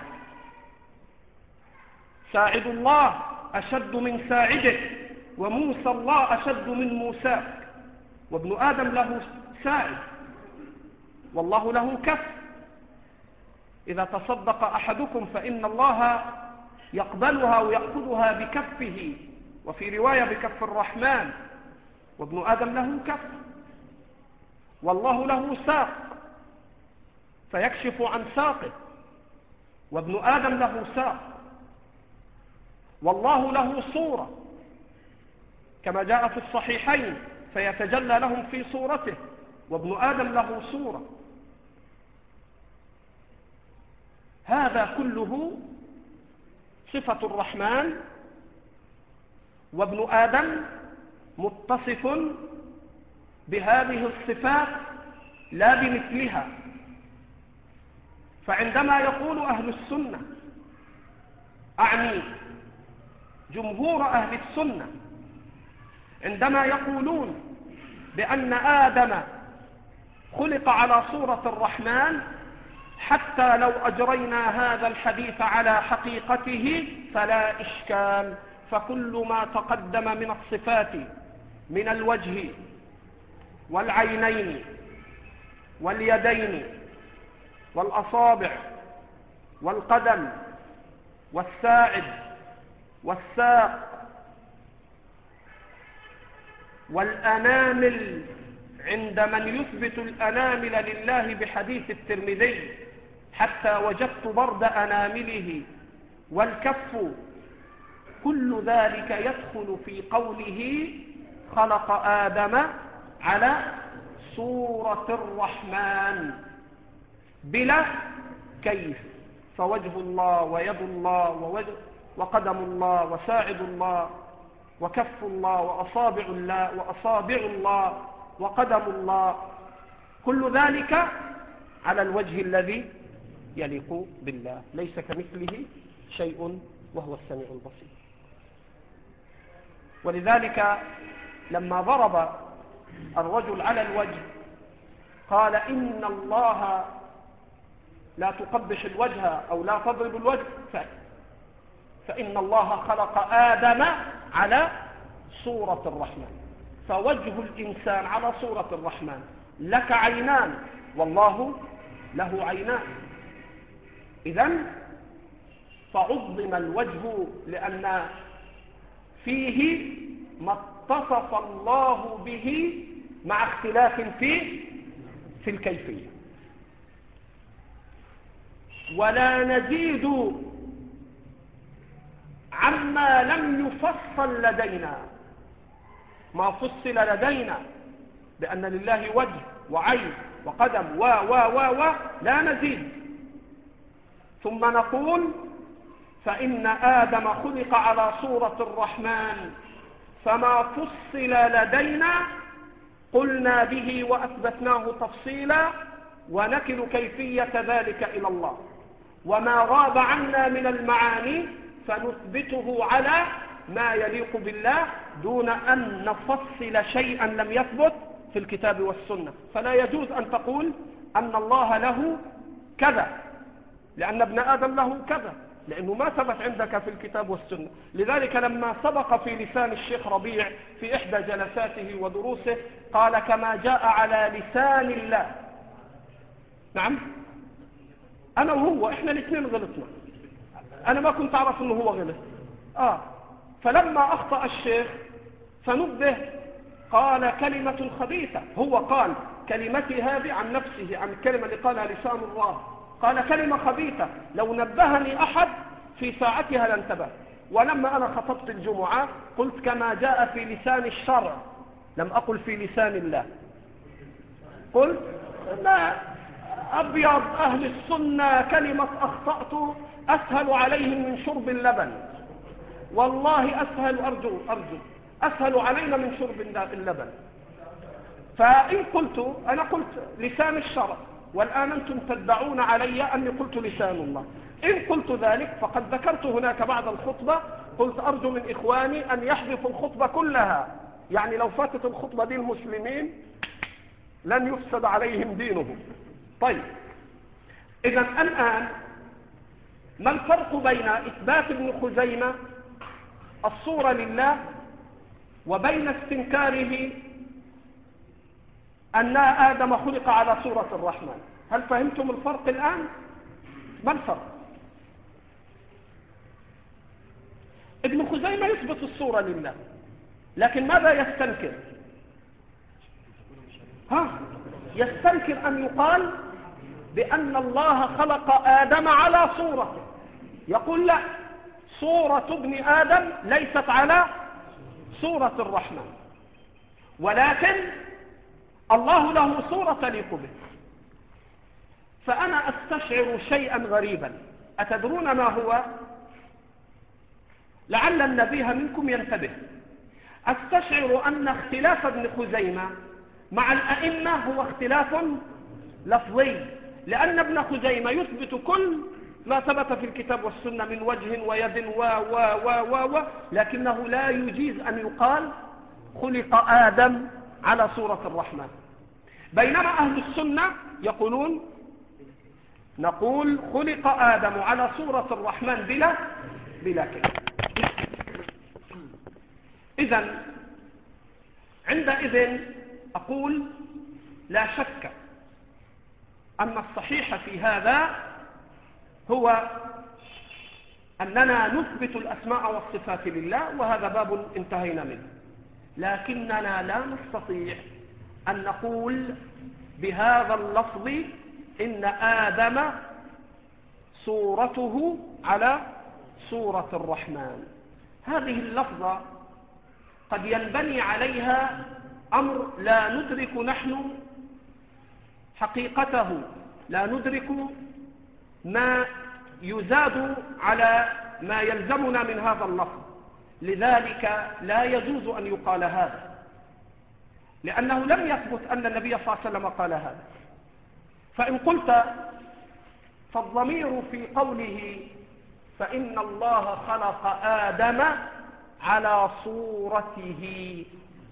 ساعد الله أشد من ساعدك، وموسى الله أشد من موساك. وابن آدم له ساعد والله له كف. إذا تصدق أحدكم فإن الله يقبلها ويأخذها بكفه، وفي رواية بكف الرحمن. وابن آدم له كف والله له ساق فيكشف عن ساقه، وابن آدم له ساق والله له صورة كما جاء في الصحيحين فيتجلى لهم في صورته، وابن آدم له صورة. هذا كله صفة الرحمن، وابن آدم متصف بهذه الصفات لا بمثلها. فعندما يقول أهل السنة، أعني جمهور أهل السنة، عندما يقولون بأن آدم خلق على صورة الرحمن، حتى لو أجرينا هذا الحديث على حقيقته فلا إشكال، فكل ما تقدم من الصفات من الوجه والعينين واليدين والأصابع والقدم والساعد والساق والأنامل، عند من يثبت الأنامل لله بحديث الترمذي حتى وجدت برد أنامله والكف، كل ذلك يدخل في قوله خلق آدم على صورة الرحمن بلا كيف. فوجه الله ويد الله ووجه وقدم الله وساعد الله وكف الله وأصابع الله وأصابع الله وقدم الله، كل ذلك على الوجه الذي يليق بالله، ليس كمثله شيء وهو السميع البصير. ولذلك لما ضرب الرجل على الوجه قال إن الله لا تقبح الوجه أو لا تضرب الوجه، فإن الله خلق آدم على صورة الرحمن، فوجه الإنسان على صورة الرحمن. لك عينان والله له عينان، إذن فعظم الوجه لأن فيه ما اتصف الله به مع اختلاف فيه في الكيفية. ولا نزيد عما لم يفصل لدينا، ما فصل لدينا بأن لله وجه وعين وقدم و و و و لا نزيد. ثم نقول فإن آدم خلق على صورة الرحمن، فما فصل لدينا قلنا به وأثبتناه تفصيلا، ونكل كيفية ذلك إلى الله. وما غاب عنا من المعاني فنثبته على ما يليق بالله دون أن نفصل شيئا لم يثبت في الكتاب والسنة. فلا يجوز أن تقول أن الله له كذا لأن ابن آدم له كذا، لأنه ما ثبت عندك في الكتاب والسنة. لذلك لما سبق في لسان الشيخ ربيع في إحدى جلساته ودروسه قال كما جاء على لسان الله. نعم، أنا وهو إحنا الاثنين غلطنا، أنا ما كنت أعرف أنه هو غلط. آه فلما أخطأ الشيخ فنبه قال كلمة خبيثة، هو قال كلمتي هذه عن نفسه، عن الكلمة اللي قالها لسان الله، قال كلمة خبيثة لو نبهني أحد في ساعتها لانتبه. ولما أنا خطبت الجمعة قلت كما جاء في لسان الشرع، لم أقل في لسان الله. قلت ما أبيض أهل السنة كلمة أخطأت أسهل عليهم من شرب اللبن، والله أسهل، أرجو أرجو أسهل علينا من شرب اللبن. فإن قلت أنا قلت لسان الشرع، والآن أنتم تدعون علي أني قلت لسان الله. إن قلت ذلك فقد ذكرت هناك بعد الخطبة، قلت أرجو من إخواني أن يحذفوا الخطبة كلها، يعني لو فاتت الخطبة دي المسلمين لن يفسد عليهم دينهم. طيب إذن الآن ما الفرق بين إثبات ابن خزيمة الصورة لله وبين استنكاره أن آدم خلق على صورة الرحمن؟ هل فهمتم الفرق الآن؟ ما الفرق؟ ابن خزيمة يثبت الصورة لله، لكن ماذا يستنكر؟ ها؟ يستنكر أن يقال بأن الله خلق آدم على صورته. يقول لا، صورة ابن آدم ليست على صورة الرحمن، ولكن الله له صورة تليق به. فأنا أستشعر شيئا غريبا، أتدرون ما هو؟ لعل النبيه منكم ينتبه. أستشعر أن اختلاف ابن خزيمة مع الأئمة هو اختلاف لفظي، لأن ابن خزيمة يثبت كل ما ثبت في الكتاب والسنة من وجه ويد و و و و و لكنه لا يجيز أن يقال خلق آدم على صورة الرحمن. بينما أهل السنة يقولون نقول خلق آدم على صورة الرحمن بلا بلا كلمة. إذن عندئذ أقول لا شك أن الصحيح في هذا هو أننا نثبت الأسماء والصفات لله، وهذا باب انتهينا منه، لكننا لا نستطيع أن نقول بهذا اللفظ إن آدم صورته على صورة الرحمن. هذه اللفظة قد ينبني عليها أمر لا ندرك نحن حقيقته، لا ندرك ما يزاد على ما يلزمنا من هذا اللفظ، لذلك لا يجوز أن يقال هذا، لأنه لم يثبت أن النبي صلى الله عليه وسلم قال هذا. فإن قلت فالضمير في قوله فإن الله خلق آدم على صورته،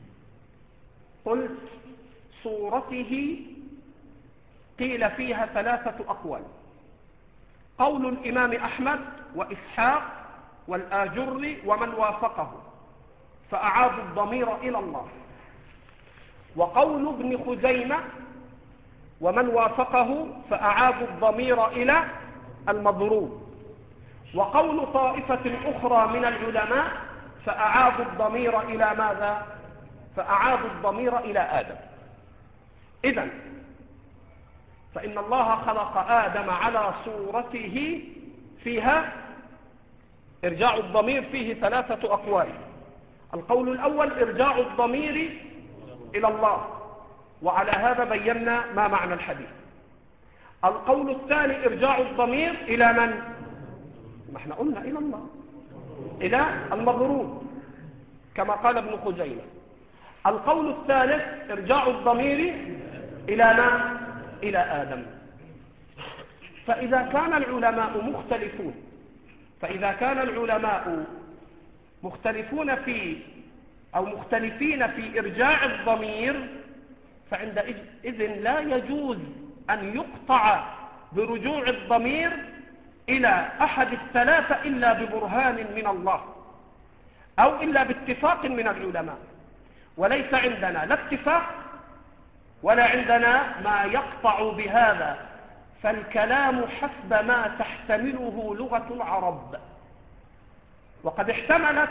قلت صورته قيل فيها ثلاثة أقوال: قول الإمام أحمد وإسحاق والآجري ومن وافقه فأعادوا الضمير إلى الله، وقول ابن خزيمة ومن وافقه فأعادوا الضمير إلى المضروب، وقول طائفة أخرى من العلماء فأعادوا الضمير إلى ماذا؟ فأعادوا الضمير إلى آدم. إذن فإن الله خلق آدم على صورته فيها إرجاع الضمير فيه ثلاثة أقوال. القول الأول إرجاع الضمير إلى الله، وعلى هذا بينا ما معنى الحديث. القول الثاني إرجاع الضمير إلى من؟ ما احنا قلنا إلى الله، إلى المضروب كما قال ابن خزيمة. القول الثالث إرجاع الضمير إلى ما؟ إلى آدم. فإذا كان العلماء مختلفون فإذا كان العلماء مختلفون في أو مختلفين في إرجاع الضمير، فعندئذ لا يجوز أن يقطع برجوع الضمير إلى أحد الثلاثة إلا ببرهان من الله أو إلا باتفاق من العلماء، وليس عندنا لا اتفاق ولا عندنا ما يقطع بهذا، فالكلام حسب ما تحتمله لغة العرب، وقد احتملت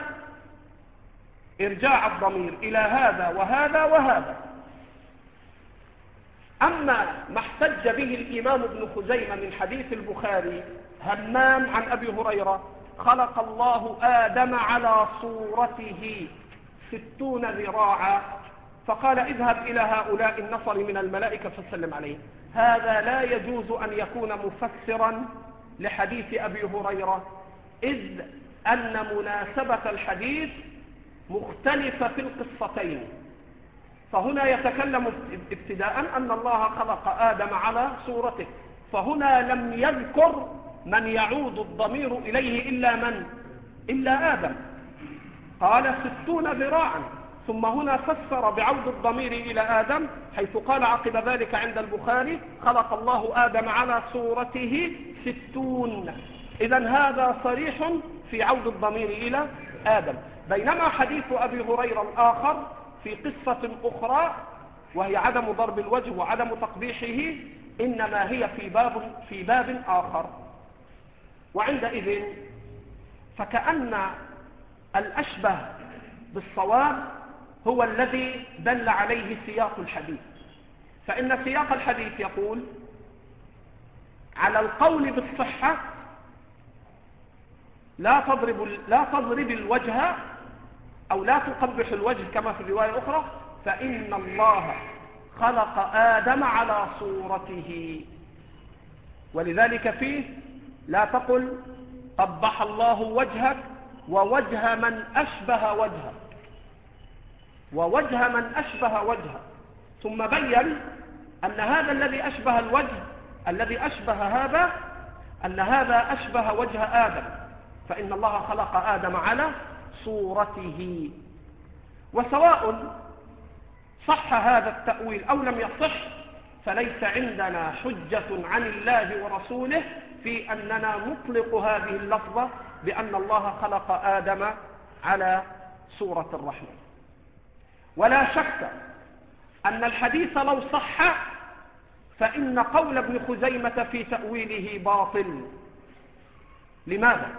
إرجاع الضمير إلى هذا وهذا وهذا. أما ما احتج به الإمام ابن خزيمة من حديث البخاري همام عن أبي هريرة خلق الله آدم على صورته ستون ذراعا فقال اذهب إلى هؤلاء النفر من الملائكة فسلم عليهم، هذا لا يجوز أن يكون مفسرا لحديث أبي هريرة، إذ أن مناسبة الحديث مختلفة في القصتين. فهنا يتكلم ابتداء أن الله خلق آدم على صورته، فهنا لم يذكر من يعود الضمير إليه إلا من؟ إلا آدم. قال ستون ذراعا، ثم هنا فسر بعود الضمير إلى آدم حيث قال عقب ذلك عند البخاري خلق الله آدم على صورته ستون. إذن هذا صريح في عود الضمير إلى آدم. بينما حديث أبي هريرة الآخر في قصة أخرى وهي عدم ضرب الوجه وعدم تقبيحه إنما هي في باب, في باب آخر. وعندئذ فكأن الأشبه بالصواب هو الذي دل عليه سياق الحديث، فإن سياق الحديث يقول على القول بالصحة لا تضرب لا تضرب الوجه أو لا تقبح الوجه كما في الرواية الأخرى، فإن الله خلق آدم على صورته. ولذلك فيه لا تقل قبح الله وجهك ووجه من أشبه وجهك ووجه من أشبه وجهك، ثم بين أن هذا الذي أشبه الوجه الذي أشبه هذا أن هذا أشبه وجه آدم، فإن الله خلق آدم على صورته. وسواء صح هذا التأويل أو لم يصح فليس عندنا حجة عن الله ورسوله في أننا نطلق هذه اللفظة بأن الله خلق آدم على صورة الرحمن. ولا شك أن الحديث لو صح فإن قول ابن خزيمة في تأويله باطل. لماذا؟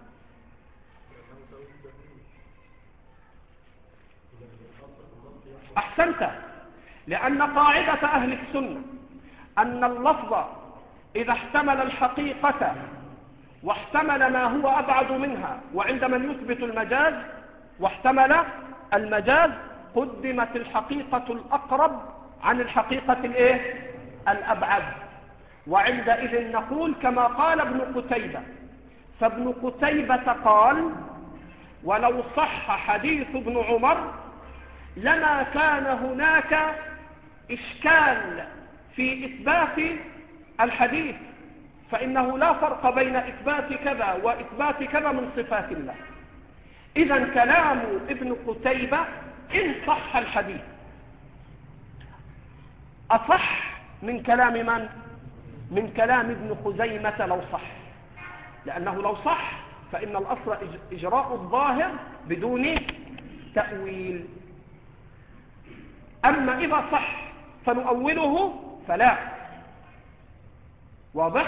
أحسنت، لأن قاعدة أهل السنة أن اللفظ إذا احتمل الحقيقة واحتمل ما هو أبعد منها، وعند من يثبت المجاز واحتمل المجاز قدمت الحقيقة الأقرب عن الحقيقة الإيه؟ الأبعد. وعندئذ نقول كما قال ابن قتيبة، فابن قتيبة قال ولو صح حديث ابن عمر لما كان هناك إشكال في إثبات الحديث، فإنه لا فرق بين إثبات كذا وإثبات كذا من صفات الله. إذن كلام ابن قتيبة إن صح الحديث أصح من كلام من؟ من كلام ابن خزيمة لو صح، لأنه لو صح فإن الأصل إجراء الظاهر بدون تأويل. أما إذا صح فنؤوله فلا. واضح؟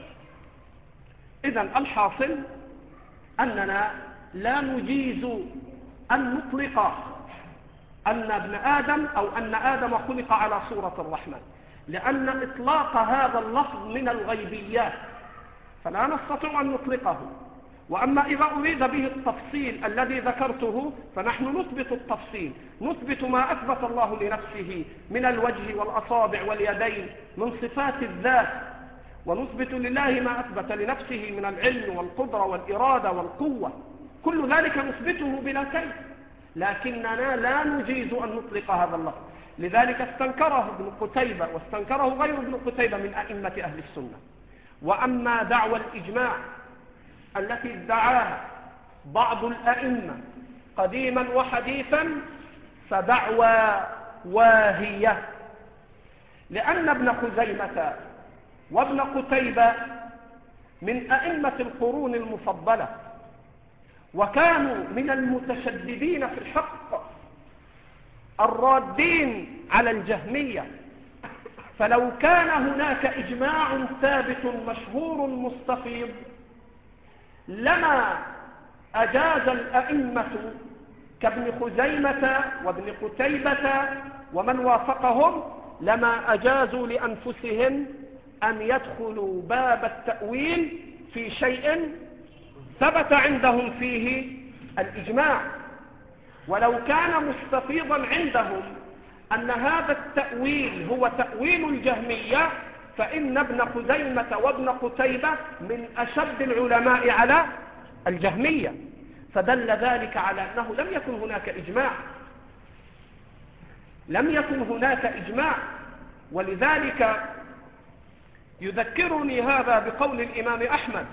إذن الحاصل أننا لا نجيز أن نطلق أن ابن آدم أو أن آدم خلق على صورة الرحمن، لأن إطلاق هذا اللفظ من الغيبيات فلا نستطيع أن نطلقه. وأما إذا أريد به التفصيل الذي ذكرته فنحن نثبت التفصيل، نثبت ما أثبت الله لنفسه من الوجه والأصابع واليدين من صفات الذات، ونثبت لله ما أثبت لنفسه من العلم والقدرة والإرادة والقوة، كل ذلك نثبته بلا كيف، لكننا لا نجيز أن نطلق هذا اللفظ. لذلك استنكره ابن قتيبة واستنكره غير ابن قتيبة من أئمة أهل السنة. وأما دعوى الإجماع التي ادعاها بعض الأئمة قديما وحديثا فدعوى واهية، لأن ابن خزيمة وابن قتيبة من أئمة القرون المفضلة، وكانوا من المتشددين في الحق الرادين على الجهمية. فلو كان هناك إجماع ثابت مشهور مستفيض لما أجاز الأئمة كابن خزيمة وابن قتيبة ومن وافقهم لما أجازوا لأنفسهم أن يدخلوا باب التأويل في شيء ثبت عندهم فيه الإجماع. ولو كان مستفيضا عندهم أن هذا التأويل هو تأويل الجهمية فإن ابن خزيمة وابن قتيبة من أشد العلماء على الجهمية، فدل ذلك على أنه لم يكن هناك إجماع لم يكن هناك إجماع. ولذلك يذكرني هذا بقول الإمام أحمد،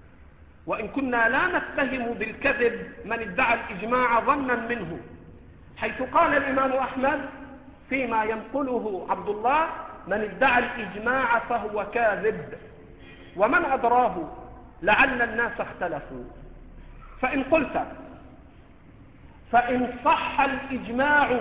وإن كنا لا نتهم بالكذب من ادعى الإجماع ظنا منه، حيث قال الإمام أحمد فيما ينقله عبد الله: من ادعى الإجماع فهو كاذب، ومن أدراه لعل الناس اختلفوا. فإن قلت فإن صح الإجماع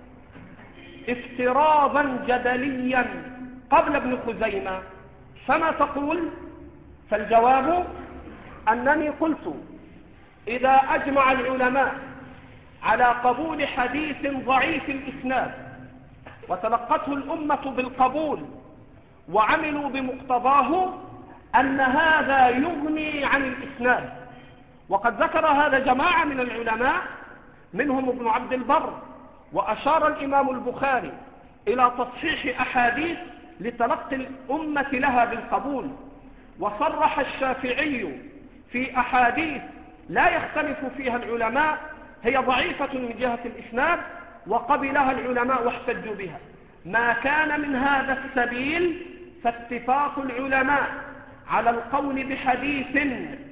افتراضا جدليا قبل ابن خزيمة فما تقول؟ فالجواب أنني قلت: إذا أجمع العلماء على قبول حديث ضعيف الإسناد وتلقته الأمة بالقبول وعملوا بمقتضاه أن هذا يغني عن الإسناد. وقد ذكر هذا جماعة من العلماء منهم ابن عبد البر، وأشار الإمام البخاري إلى تصحيح أحاديث لتلقي الأمة لها بالقبول، وصرح الشافعي في أحاديث لا يختلف فيها العلماء هي ضعيفة من جهة الإسناد وقبلها العلماء واحتجوا بها. ما كان من هذا السبيل فاتفاق العلماء على القول بحديث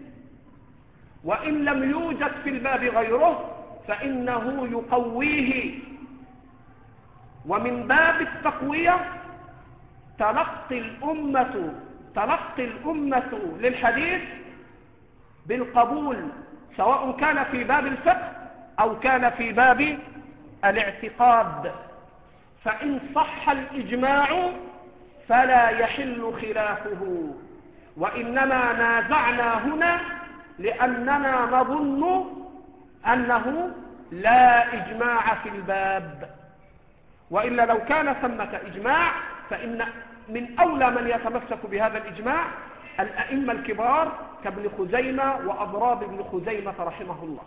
وإن لم يوجد في الباب غيره فإنه يقويه. ومن باب التقوية تلقي الأمة تلقي الأمة للحديث بالقبول، سواء كان في باب الفقه أو كان في باب الاعتقاد. فإن صح الإجماع فلا يحل خلافه، وإنما نازعنا هنا لأننا نظن أنه لا إجماع في الباب، وإلا لو كان ثمة إجماع فإن من أولى من يتمسك بهذا الإجماع الأئمة الكبار كابن خزيمة وأضراب ابن خزيمة رحمه الله.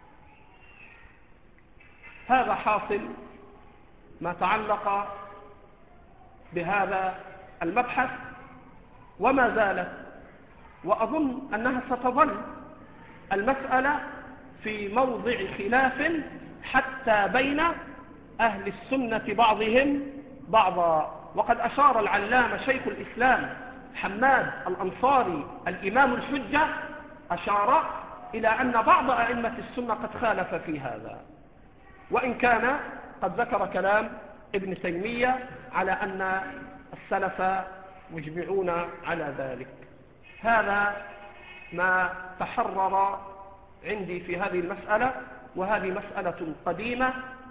هذا حاصل ما تعلق بهذا المبحث، وما زالت وأظن أنها ستظل المسألة في موضع خلاف حتى بين أهل السنة بعضهم بعضا. وقد أشار العلامة شيخ الإسلام حماد الأنصاري الإمام الحجة أشار إلى أن بعض أئمة السنة قد خالف في هذا، وإن كان قد ذكر كلام ابن تيمية على أن السلف مجمعون على ذلك. هذا ما تحرر عندي في هذه المسألة، وهذه مسألة قديمة،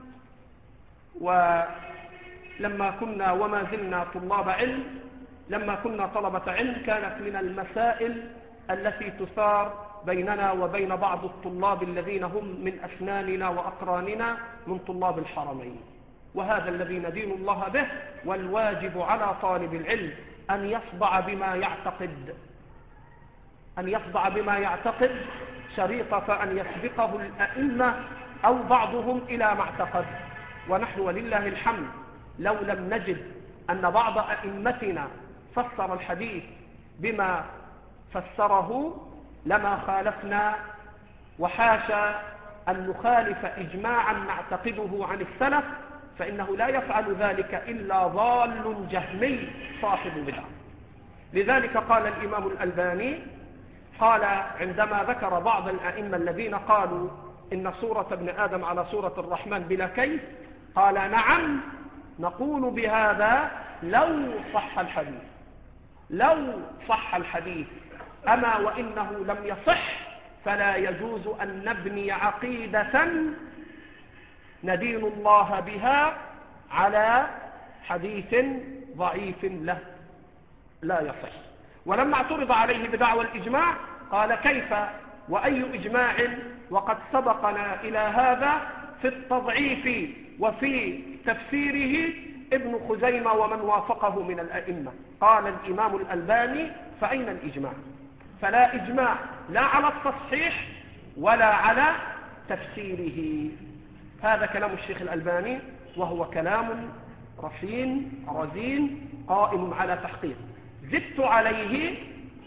ولما كنا وما زلنا طلاب علم لما كنا طلبة علم كانت من المسائل التي تثار بيننا وبين بعض الطلاب الذين هم من أسناننا وأقراننا من طلاب الحرمين، وهذا الذي ندين الله به. والواجب على طالب العلم أن يصدع بما يعتقد أن يصدع بما يعتقد شريطة أن يسبقه الأئمة أو بعضهم إلى ما اعتقد. ونحن ولله الحمد لو لم نجد أن بعض أئمتنا فسر الحديث بما فسره لما خالفنا، وحاشا أن نخالف إجماعا نعتقده عن السلف، فإنه لا يفعل ذلك إلا ضال جهمي صاحب بدعة. لذلك قال الإمام الألباني قال عندما ذكر بعض الأئمة الذين قالوا إن صورة ابن آدم على صورة الرحمن بلا كيف، قال: نعم نقول بهذا لو صح الحديث لو صح الحديث أما وإنه لم يصح فلا يجوز أن نبني عقيدة ندين الله بها على حديث ضعيف له لا يصح. ولما اعترض عليه بدعوى الإجماع قال: كيف وأي إجماع وقد سبقنا إلى هذا في التضعيف وفي تفسيره ابن خزيمة ومن وافقه من الأئمة. قال الإمام الألباني: فأين الإجماع؟ فلا إجماع لا على التصحيح ولا على تفسيره. هذا كلام الشيخ الألباني، وهو كلام رصين رزين قائم على تحقيق. زدت عليه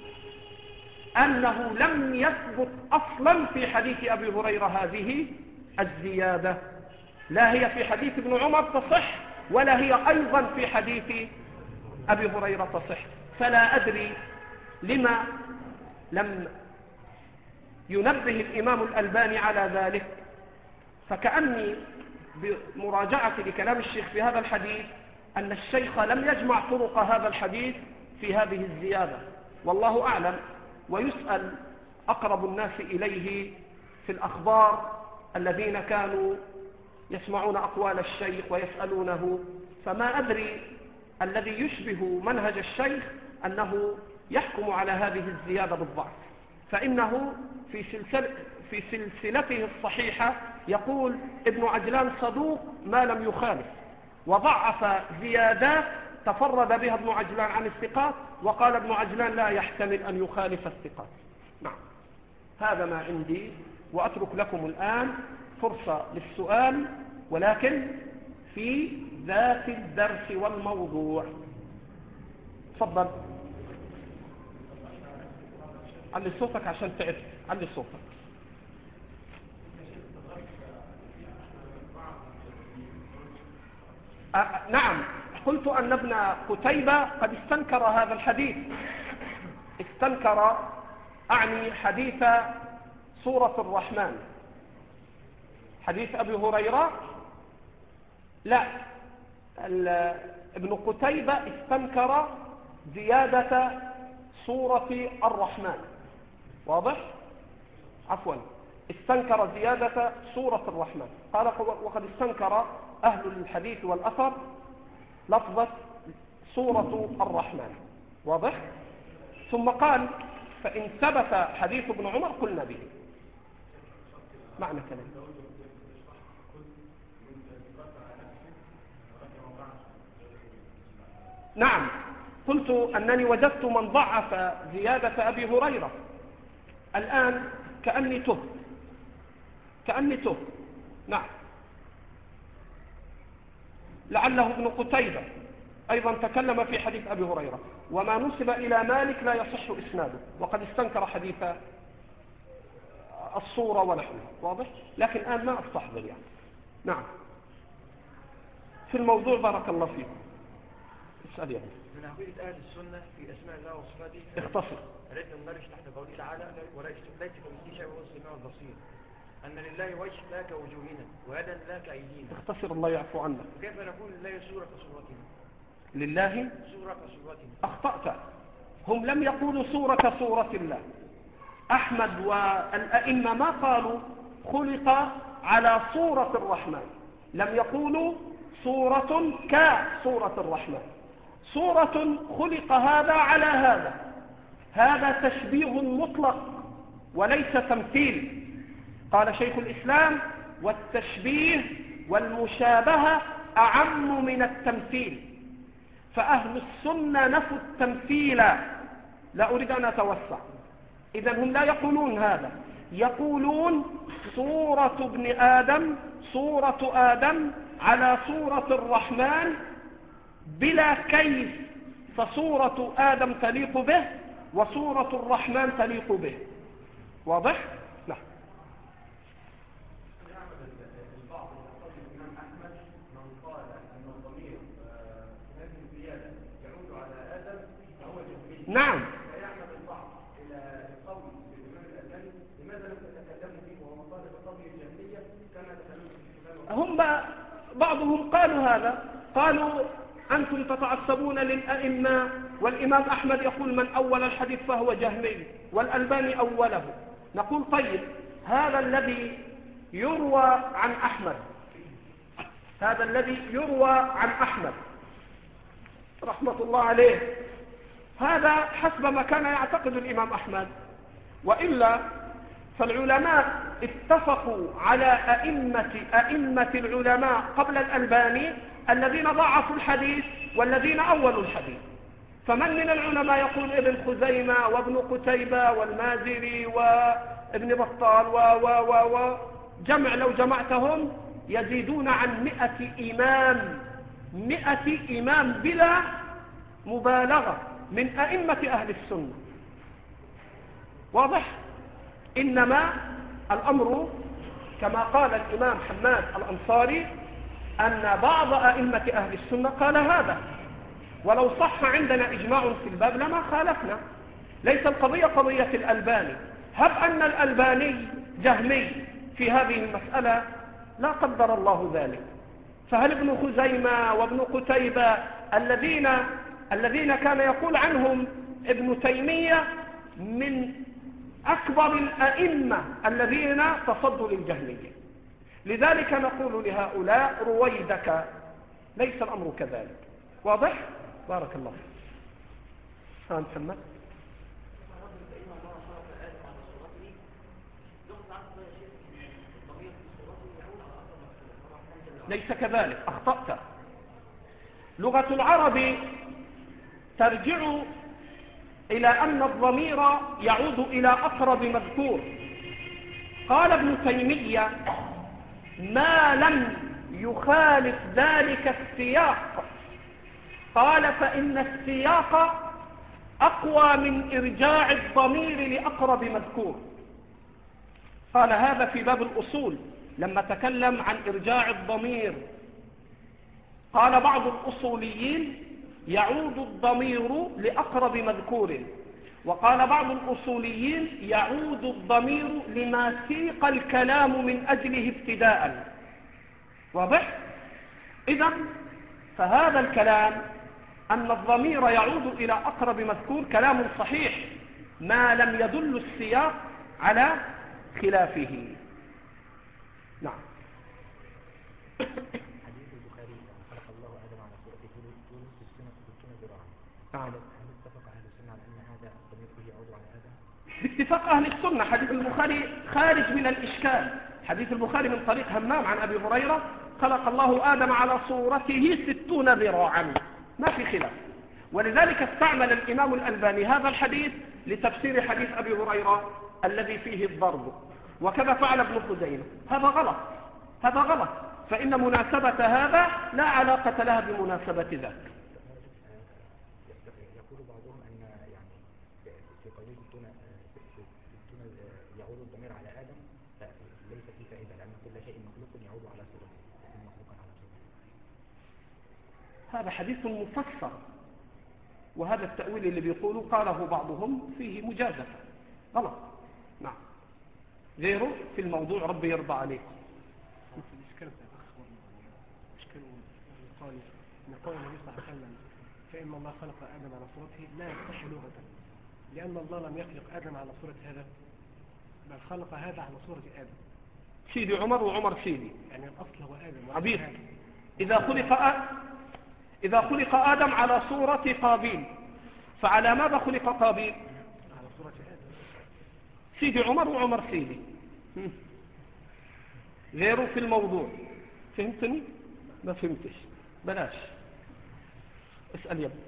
أنه لم يثبت أصلا في حديث أبي هريرة هذه الزيادة، لا هي في حديث ابن عمر تصح ولا هي أيضا في حديث أبي هريرة تصح. فلا أدري لما لم ينبه الإمام الألباني على ذلك، فكأني بمراجعة لكلام الشيخ في هذا الحديث أن الشيخ لم يجمع طرق هذا الحديث في هذه الزيادة، والله أعلم. ويسأل أقرب الناس إليه في الأخبار الذين كانوا يسمعون أقوال الشيخ ويسألونه، فما أدري الذي يشبه منهج الشيخ أنه يحكم على هذه الزيادة بالضعف، فإنه في سلسلة في سلسلته الصحيحة يقول ابن عجلان صدوق ما لم يخالف، وضعف زيادات تفرد بها ابن عجلان عن الثقات، وقال ابن عجلان لا يحتمل أن يخالف الثقات. نعم، هذا ما عندي، وأترك لكم الآن فرصة للسؤال، ولكن في ذات الدرس والموضوع. تفضل. علي صوتك عشان تعرف، علي صوتك. أه نعم، قلت أن ابن قتيبة قد استنكر هذا الحديث، استنكر أعني حديث سورة الرحمن، حديث أبي هريرة. لا، ابن قتيبة استنكر زيادة سورة الرحمن، واضح؟ عفوا، استنكر زيادة سورة الرحمن، قال وقد استنكر أهل الحديث والأثر لفظة سورة الرحمن، واضح؟ ثم قال فإن ثبت حديث ابن عمر قلنا به. معنى كلام. نعم، قلت أنني وجدت من ضعف زيادة أبي هريرة، الآن كأني تهت كأني تهت نعم، لعله ابن قتيبة أيضا تكلم في حديث أبي هريرة، وما نسب إلى مالك لا يصح إسناده، وقد استنكر حديث الصورة ونحوها، واضح؟ لكن الآن ما أستحضر يعني. نعم، في الموضوع بارك الله فيكم. اسأل يعني. من عقيدة أهل السنة في أسماء الله وصفاته اختصر. أردنا ندرج تحت قوله تعالى وليس كمثله شيء وهو السميع البصير، أن لله وجه لا كوجوهنا ويدا لا كأيدينا. اختصر الله يعفو عنك. وكيف نقول لله سورة كصورتنا؟ لله سورة كصورتنا. أخطأت، هم لم يقولوا سورة صورة الله. أحمد والأئمة ما قالوا خلق على صورة الرحمن، لم يقولوا صورة كصورة الرحمن، صورة خلق هذا على هذا، هذا تشبيه مطلق وليس تمثيل. قال شيخ الإسلام والتشبيه والمشابهة أعم من التمثيل، فأهل السنة نفوا التمثيل، لا أريد أن أتوسع. إذن هم لا يقولون هذا، يقولون صورة ابن آدم، صورة آدم على صورة الرحمن بلا كيف، فصورة آدم تليق به وصورة الرحمن تليق به، واضح؟ لا. نعم، فيعمل البعض إلى القول بالإمام الألباني لماذا لم تتكلموا فيه وهو قال بقول الجهمية كما تكلموا هم بعضهم قالوا هذا، قالوا أنتم تتعصبون للأئمة، والإمام أحمد يقول من أول الحديث فهو جهمي والألباني أوله. نقول طيب، هذا الذي يروى عن أحمد هذا الذي يروى عن أحمد رحمة الله عليه، هذا حسب ما كان يعتقد الإمام أحمد، وإلا فالعلماء اتفقوا على أئمة أئمة العلماء قبل الألباني الذين ضعفوا الحديث والذين أولوا الحديث. فمن من العلماء يقول ابن خزيمة وابن قتيبة والمازري وابن بطال و و و و جمع لو جمعتهم يزيدون عن مئة إمام، مئة إمام بلا مبالغة من أئمة أهل السنة، واضح؟ إنما الأمر كما قال الإمام حماد الأنصاري أن بعض أئمة أهل السنة قال هذا، ولو صح عندنا إجماع في الباب لما خالفنا. ليس القضية قضية الألباني، هب أن الألباني جهمي في هذه المسألة لا قدر الله ذلك. فهل ابن خزيمة وابن قتيبة الذين الذين كان يقول عنهم ابن تيمية من أكبر الأئمة الذين تصدوا للجهمية. لذلك نقول لهؤلاء رويدك، ليس الأمر كذلك. واضح؟ بارك الله فيك. ها محمد. ليس كذلك، أخطأت. لغة العرب ترجع إلى أن الضمير يعود إلى أقرب مذكور. قال ابن تيمية ما لم يخالف ذلك السياق، قال فإن السياق أقوى من إرجاع الضمير لأقرب مذكور. قال هذا في باب الأصول لما تكلم عن إرجاع الضمير. قال بعض الأصوليين يعود الضمير لأقرب مذكور، وقال بعض الأصوليين يعود الضمير لما سيق الكلام من أجله ابتداء. واضح؟ إذن فهذا الكلام أن الضمير يعود إلى أقرب مذكور كلام صحيح ما لم يدل السياق على خلافه. نعم. حديث البخاري خلق الله آدم على صورة طول ستين ستين ذراعا. نعم. هل اتفق أهل السنة على أن هذا الضمير فيه يعود على آدم؟ باتفاق أهل السنة. حديث البخاري خارج من الإشكال. حديث البخاري من طريق همام عن أبي هريرة خلق الله آدم على صورته ستون ذراعا، ما في خلاف. ولذلك استعمل الإمام الألباني هذا الحديث لتفسير حديث أبي هريرة الذي فيه الضرب، وكذا فعل ابن خزيمة. هذا غلط، هذا غلط، فإن مناسبة هذا لا علاقة لها بمناسبة ذاك. يقول بعضهم أن يعني في قوله ستون يعود الضمير على آدم ليس فيه فائدة، لأن كل شيء مخلوق يعود على صورته، مخلوقا على صورته. هذا حديث مفسر، وهذا التأويل اللي بيقولوا قاله بعضهم فيه مجازفة غلط. نعم. غيره في الموضوع ربي يرضى عليكم. الإشكال إشكال قال إن قول النبي صلى الله عليه وسلم فإن الله خلق آدم على صورته لا يصح لغة، لأن الله لم يخلق آدم على صورة هذا، بل خلق هذا على صورة آدم. سيدي عمر وعمر سيدي، يعني الأصل هو آدم. عبيد. إذا خلق آدم إذا خلق آدم على صورة قابيل، فعلى ماذا خلق قابيل؟ على صورة آدم. سيدي عمر وعمر سيدي. غيره في الموضوع. فهمتني؟ ما فهمتش، بلاش اسأل يا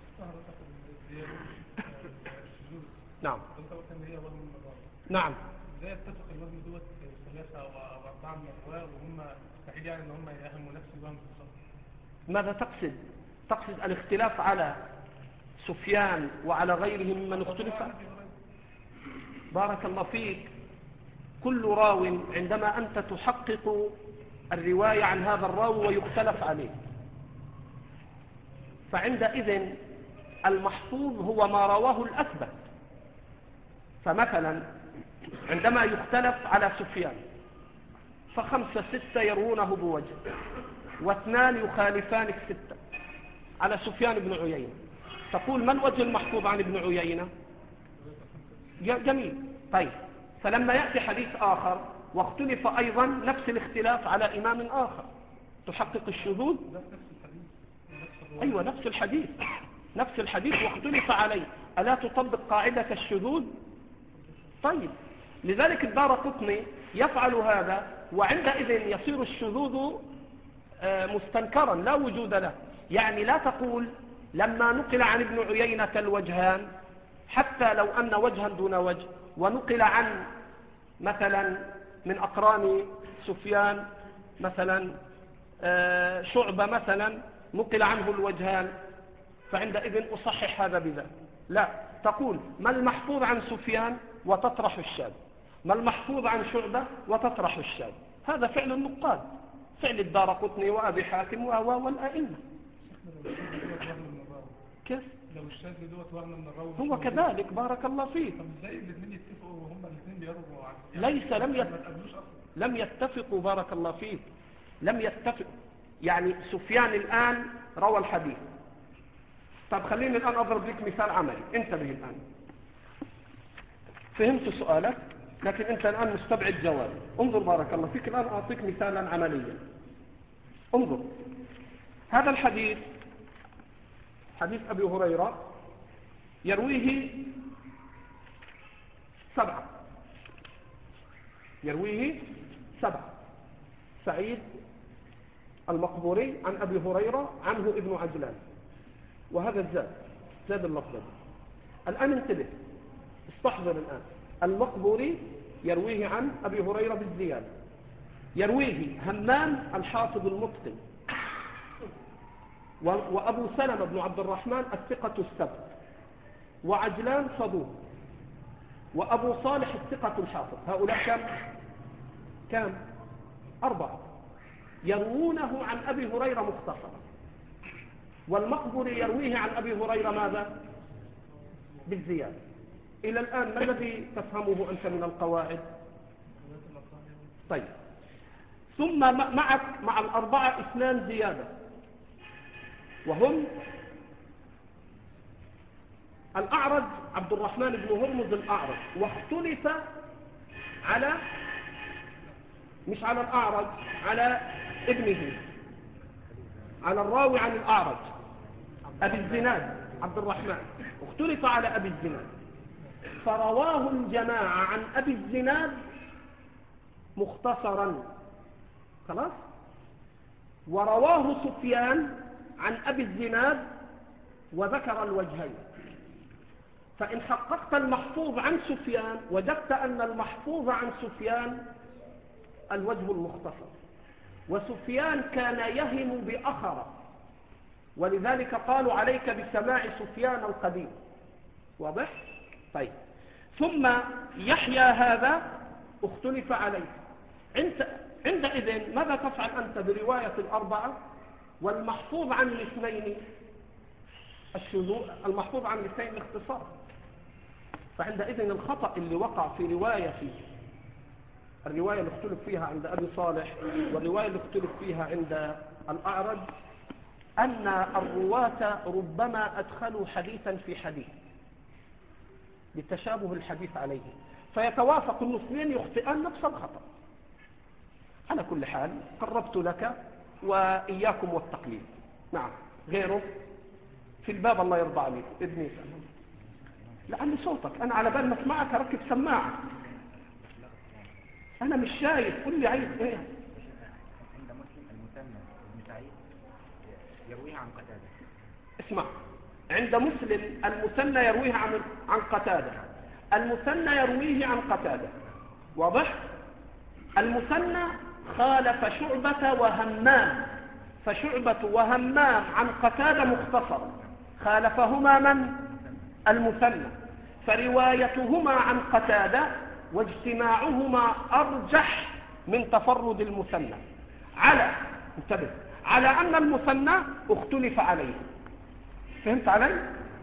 نعم. نعم. ازاي يتفق الوزن دوت ثلاثة او اربعة من الاخوة وهم مستحيل يعني ان هم يهموا نفس الوزن بالظبط؟ ماذا تقصد؟ تقصد الاختلاف على سفيان وعلى غيرهم ممن اختلف؟ بارك الله فيك. كل راو عندما أنت تحقق الرواية عن هذا الراوي ويختلف عليه، فعندئذ المحفوظ هو ما رواه الأثبت. فمثلا عندما يختلف على سفيان فخمسة ستة يروونه بوجه واثنان يخالفان الستة على سفيان بن عيينة، تقول ما الوجه المحفوظ عن ابن عيينة؟ جميل. طيب، فلما يأتي حديث آخر واختلف أيضا نفس الاختلاف على إمام آخر تحقق الشذوذ؟ أيوة، نفس الحديث نفس الحديث واختلف عليه، ألا تطبق قاعدة الشذوذ؟ طيب، لذلك الدارقطني يفعل هذا، وعندئذ يصير الشذوذ مستنكرا لا وجود له. يعني لا تقول لما نقل عن ابن عيينة الوجهان، حتى لو أن وجها دون وجه، ونقل عن مثلا من أقران سفيان مثلا شعبة مثلا نقل عنه الوجهان، فعندئذ أصحح هذا بذا. لا، تقول ما المحفوظ عن سفيان وتطرح الشاذ، ما المحفوظ عن شعبة وتطرح الشاذ. هذا فعل النقاد، فعل الدارقطني وأبي حاتم وهو والأئمة. كيف؟ لو الشاذ دوت وهم من الراوي هو كذلك. بارك الله فيك. طب ازاي الاثنين يتفقوا وهم الاثنين بيروا عن ليس لم يت... لم يتفقوا بارك الله فيك، لم يتفقوا. يعني سفيان الآن روى الحديث. طب خليني الآن أضرب لك مثال عملي، انتبه الآن. فهمت سؤالك لكن أنت الآن مستبعد جوابي. انظر بارك الله فيك، الآن أعطيك مثالا عمليا. انظر، هذا الحديث حديث أبي هريرة يرويه سبعة، يرويه سبعة. سعيد المقبوري عن أبي هريرة عنه ابن عجلان، وهذا الزاد زاد اللفظ. الآن انتبه، استحضر الآن. المقبوري يرويه عن أبي هريرة بالزيادة، يرويه همام الحافظ المتقن، وأبو سلمة بن عبد الرحمن الثقة السبت، وعجلان صدوق، وأبو صالح الثقة الحافظ. هؤلاء كم؟ كم؟ أربعة يروونه عن أبي هريرة مختصرا. والمقبري يرويه عن أبي هريرة ماذا؟ بالزيادة. إلى الآن ما الذي تفهمه أنت من القواعد؟ طيب، ثم معك مع الأربعة اثنان زيادة، وهم الأعرج عبد الرحمن بن هرمز الأعرج، واختلف على مش على الأعرج، على ابنه، على الراوي عن الأعرج أبي الزناد عبد الرحمن، اختلف على أبي الزناد، فرواه الجماعة عن أبي الزناد مختصرا خلاص، ورواه سفيان عن أبي الزناد وذكر الوجهين. فإن حققت المحفوظ عن سفيان وجدت أن المحفوظ عن سفيان الوجه المختصر، وسفيان كان يهم بأخر، ولذلك قالوا عليك بسماع سفيان القديم. واضح؟ طيب، ثم يحيى هذا اختلف عليه. عندئذ ماذا تفعل أنت برواية الأربعة والمحفوظ عن الاثنين الشذوذ، المحفوظ عن الاثنين الاختصار؟ فعندئذ الخطأ اللي وقع في رواية في الرواية اللي اختلف فيها عند أبي صالح والرواية اللي اختلف فيها عند الأعرج أن الرواة ربما أدخلوا حديثا في حديث لتشابه الحديث عليه، فيتوافق الاثنين يخطئان نفس الخطأ. على كل حال قربت لك وإياكم والتقليد. نعم، غيره في الباب الله يرضى عليك ابني سأل. لعلي صوتك أنا على بال ما اسمعك ركب سماعة، أنا مش شايف، قل لي عايز إيه. عند مسلم المثنى بن سعيد يرويه عن قتادة. اسمع، عند مسلم المثنى يرويه عن عن قتادة، المثنى يرويه عن قتادة. واضح؟ المثنى خالف شعبة وهمام، فشعبة وهمام عن قتادة مختصر، خالفهما من؟ المثنى، فروايتهما عن قتادة واجتماعهما أرجح من تفرد المثنى، على انتبه على أن المثنى اختلف عليه. فهمت علي؟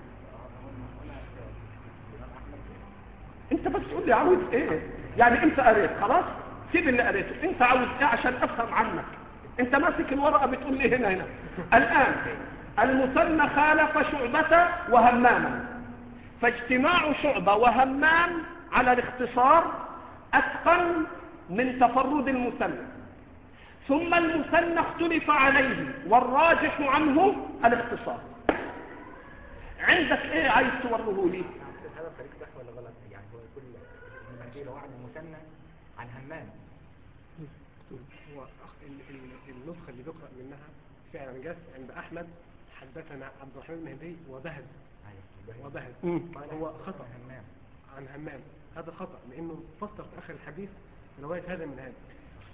انت بس تقول لي عاوز ايه، يعني انت قريت خلاص سيب اللي قريته، انت عاوز ايه عشان افهم عنك. انت ماسك الورقة بتقول لي هنا هنا. الآن المثنى خالف شعبة وهماما، فاجتماع شعبة وهمام على الاختصار أتقن من تفرد المثنى. ثم المثنى اختلف عليه والراجح عنه الاختصار. عندك ايه عايز توره لي؟ هذا الطريق صح ولا غلط؟ يعني هو كل ابن مهدي رواه عن المثنى عن همام. هو ال- ال- النسخة اللي بيقرأ منها فعلا جت عند أحمد حدثنا عبد الرحمن المهدي وبهز وبهز هو خطأ همام عن همام، هذا خطأ لأنه فسر في آخر الحديث رواية هذا من هذا.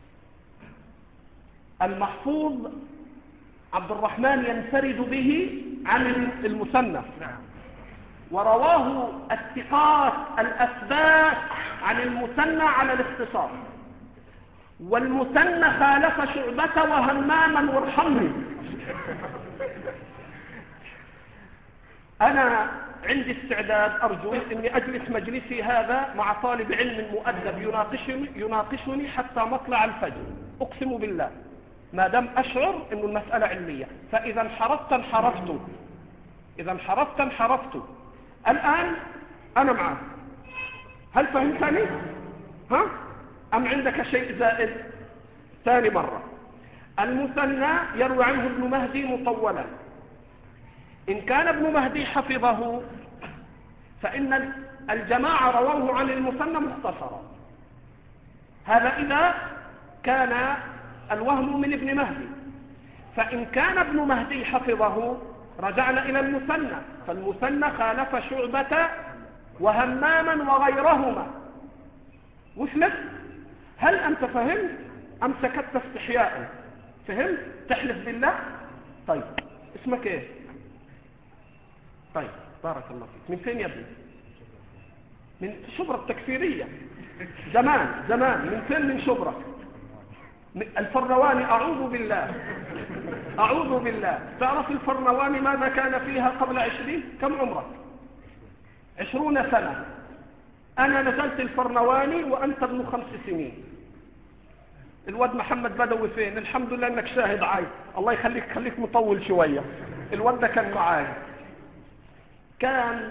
المحفوظ عبد الرحمن ينفرد به عن المثنى، نعم، ورواه الثقات الأثبات عن المثنى على الاختصار، والمثنى خالف شعبة وهماما وارحمني. أنا عندي استعداد أرجو أني أجلس مجلسي هذا مع طالب علم مؤدب يناقشني, يناقشني حتى مطلع الفجر، أقسم بالله، ما دام أشعر أن المسألة علمية. فإذا انحرفت انحرفت إذا انحرفت انحرفت الآن أنا معه. هل فهمتني؟ ها؟ أم عندك شيء زائد؟ ثاني مرة، المثنى يروي عنه ابن مهدي مطولا. إن كان ابن مهدي حفظه فإن الجماعة رووه عن المثنى مختصرا. هذا إذا كان الوهم من ابن مهدي. فإن كان ابن مهدي حفظه رجعنا إلى المثنى، فالمثنى خالف شعبة وهماما وغيرهما. وصلت؟ هل أنت فهمت أم سكت استحياء؟ فهمت؟ تحلف بالله؟ طيب اسمك ايه؟ طيب بارك الله فيك. من فين يا ابني؟ من شبرا التكفيرية. زمان زمان. من فين؟ من شبرا الفرواني. أعوذ بالله أعوذ بالله. تعرف الفرواني ماذا كان فيها قبل عشرين؟ كم عمرك؟ عشرون سنة. أنا نزلت الفرنواني وأنت ابن خمس سنين. الواد محمد بدوي فين؟ الحمد لله أنك شاهد عاي. الله يخليك خليك مطول شوية. الواد ده كان معاي. كان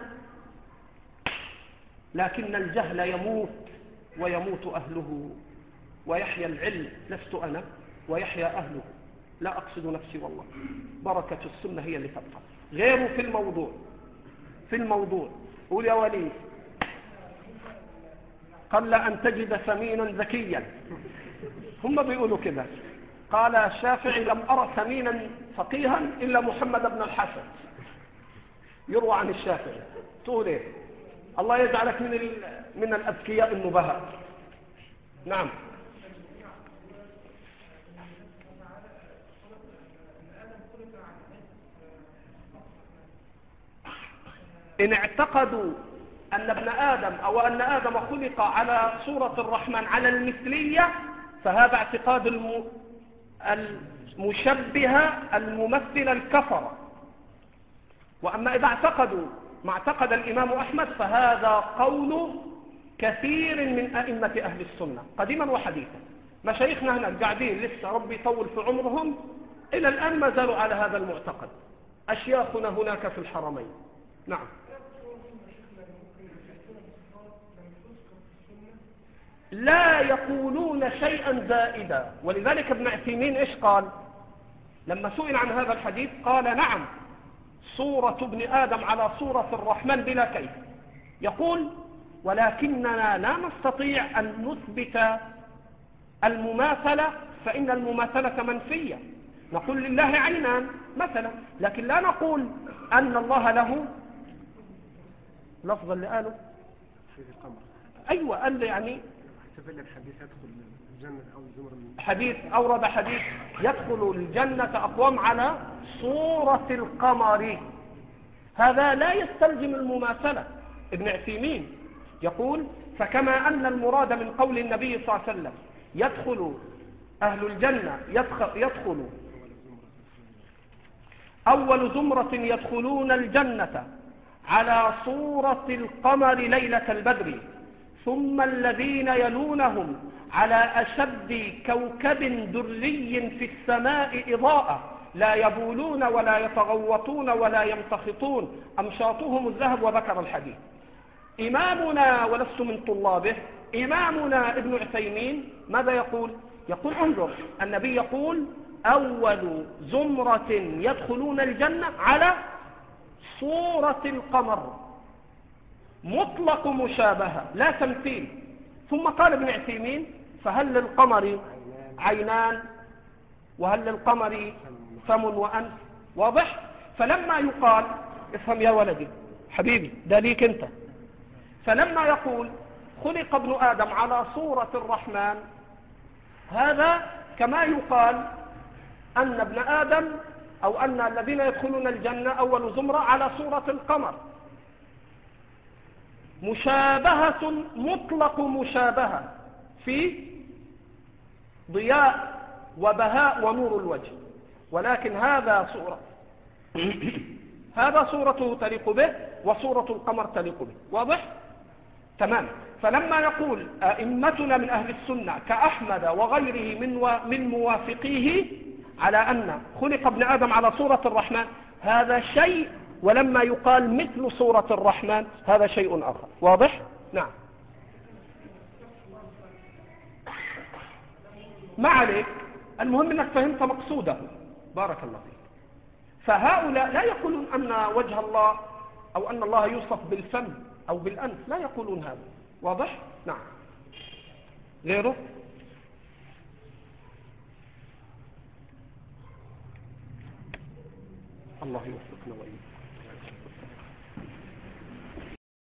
لكن الجهل يموت ويموت أهله ويحيى العلم، لست أنا، ويحيى أهله. لا أقصد نفسي والله، بركة السنة هي اللي تبقى. غيره في الموضوع في الموضوع قول يا وليد. قل أن تجد ثمينا ذكيا. هم بيقولوا كده. قال الشافعي لم أرى ثمينا فقيها إلا محمد بن الحسن. يروى عن الشافعي. تقول إيه؟ الله يجعلك من من الأذكياء النبهاء. نعم. إن اعتقدوا أن ابن آدم أو أن آدم خلق على صورة الرحمن على المثلية، فهذا اعتقاد الم... المشبهة الممثل الكفر. وأما إذا اعتقدوا ما اعتقد الإمام أحمد فهذا قول كثير من أئمة أهل السنة قديما وحديثا. مشايخنا هنا قاعدين لسه ربي يطول في عمرهم إلى الآن ما زالوا على هذا المعتقد. أشياخنا هناك في الحرمين. نعم. لا يقولون شيئا زائدا. ولذلك ابن عثيمين إيش قال لما سئل عن هذا الحديث؟ قال نعم، صورة ابن آدم على صورة الرحمن بلا كيف. يقول ولكننا لا نستطيع أن نثبت المماثلة، فإن المماثلة منفية. نقول لله عينان مثلا، لكن لا نقول أن الله له لفظ اللي قاله في القمر. أيوة قال لي يعني احتفل الحديث يدخل الجنة أو الزمر. حديث أورد حديث يدخل الجنة أقوام على صورة القمر. هذا لا يستلزم المماثلة. ابن عثيمين يقول فكما أن المراد من قول النبي صلى الله عليه وسلم يدخل أهل الجنة يدخل, يدخل أول زمرة يدخلون الجنة على صورة القمر ليلة البدر، ثم الذين يلونهم على أشد كوكب دري في السماء إضاءة لا يبولون ولا يتغوطون ولا يمتخطون أمشاطهم الذهب، وذكر الحديث. إمامنا ولست من طلابه إمامنا ابن عثيمين ماذا يقول؟ يقول انظر، النبي يقول أول زمرة يدخلون الجنة على صورة القمر، مطلق مشابهة لا تمثيل. ثم قال ابن عثيمين فهل للقمر عينان وهل للقمر فم وأنف؟ واضح؟ فلما يقال افهم يا ولدي حبيبي ده ليك انت، فلما يقول خلق ابن آدم على صورة الرحمن، هذا كما يقال أن ابن آدم أو أن الذين يدخلون الجنة أول زمرة على صورة القمر، مشابهة مطلق مشابهة في ضياء وبهاء ونور الوجه، ولكن هذا صورة هذا صورته تليق به، وصورة القمر تليق به. واضح؟ تمام. فلما يقول أئمتنا من أهل السنة كأحمد وغيره من و... من موافقيه على أن خلق ابن آدم على صورة الرحمن، هذا شيء، ولما يقال مثل صورة الرحمن هذا شيء آخر. واضح؟ نعم. ما عليك، المهم أنك فهمت مقصوده. بارك الله فيك. فهؤلاء لا يقولون أن وجه الله أو أن الله يوصف بالفم أو بالأنف، لا يقولون هذا. واضح؟ نعم. غيره؟ الله يوفقنا وإياكم.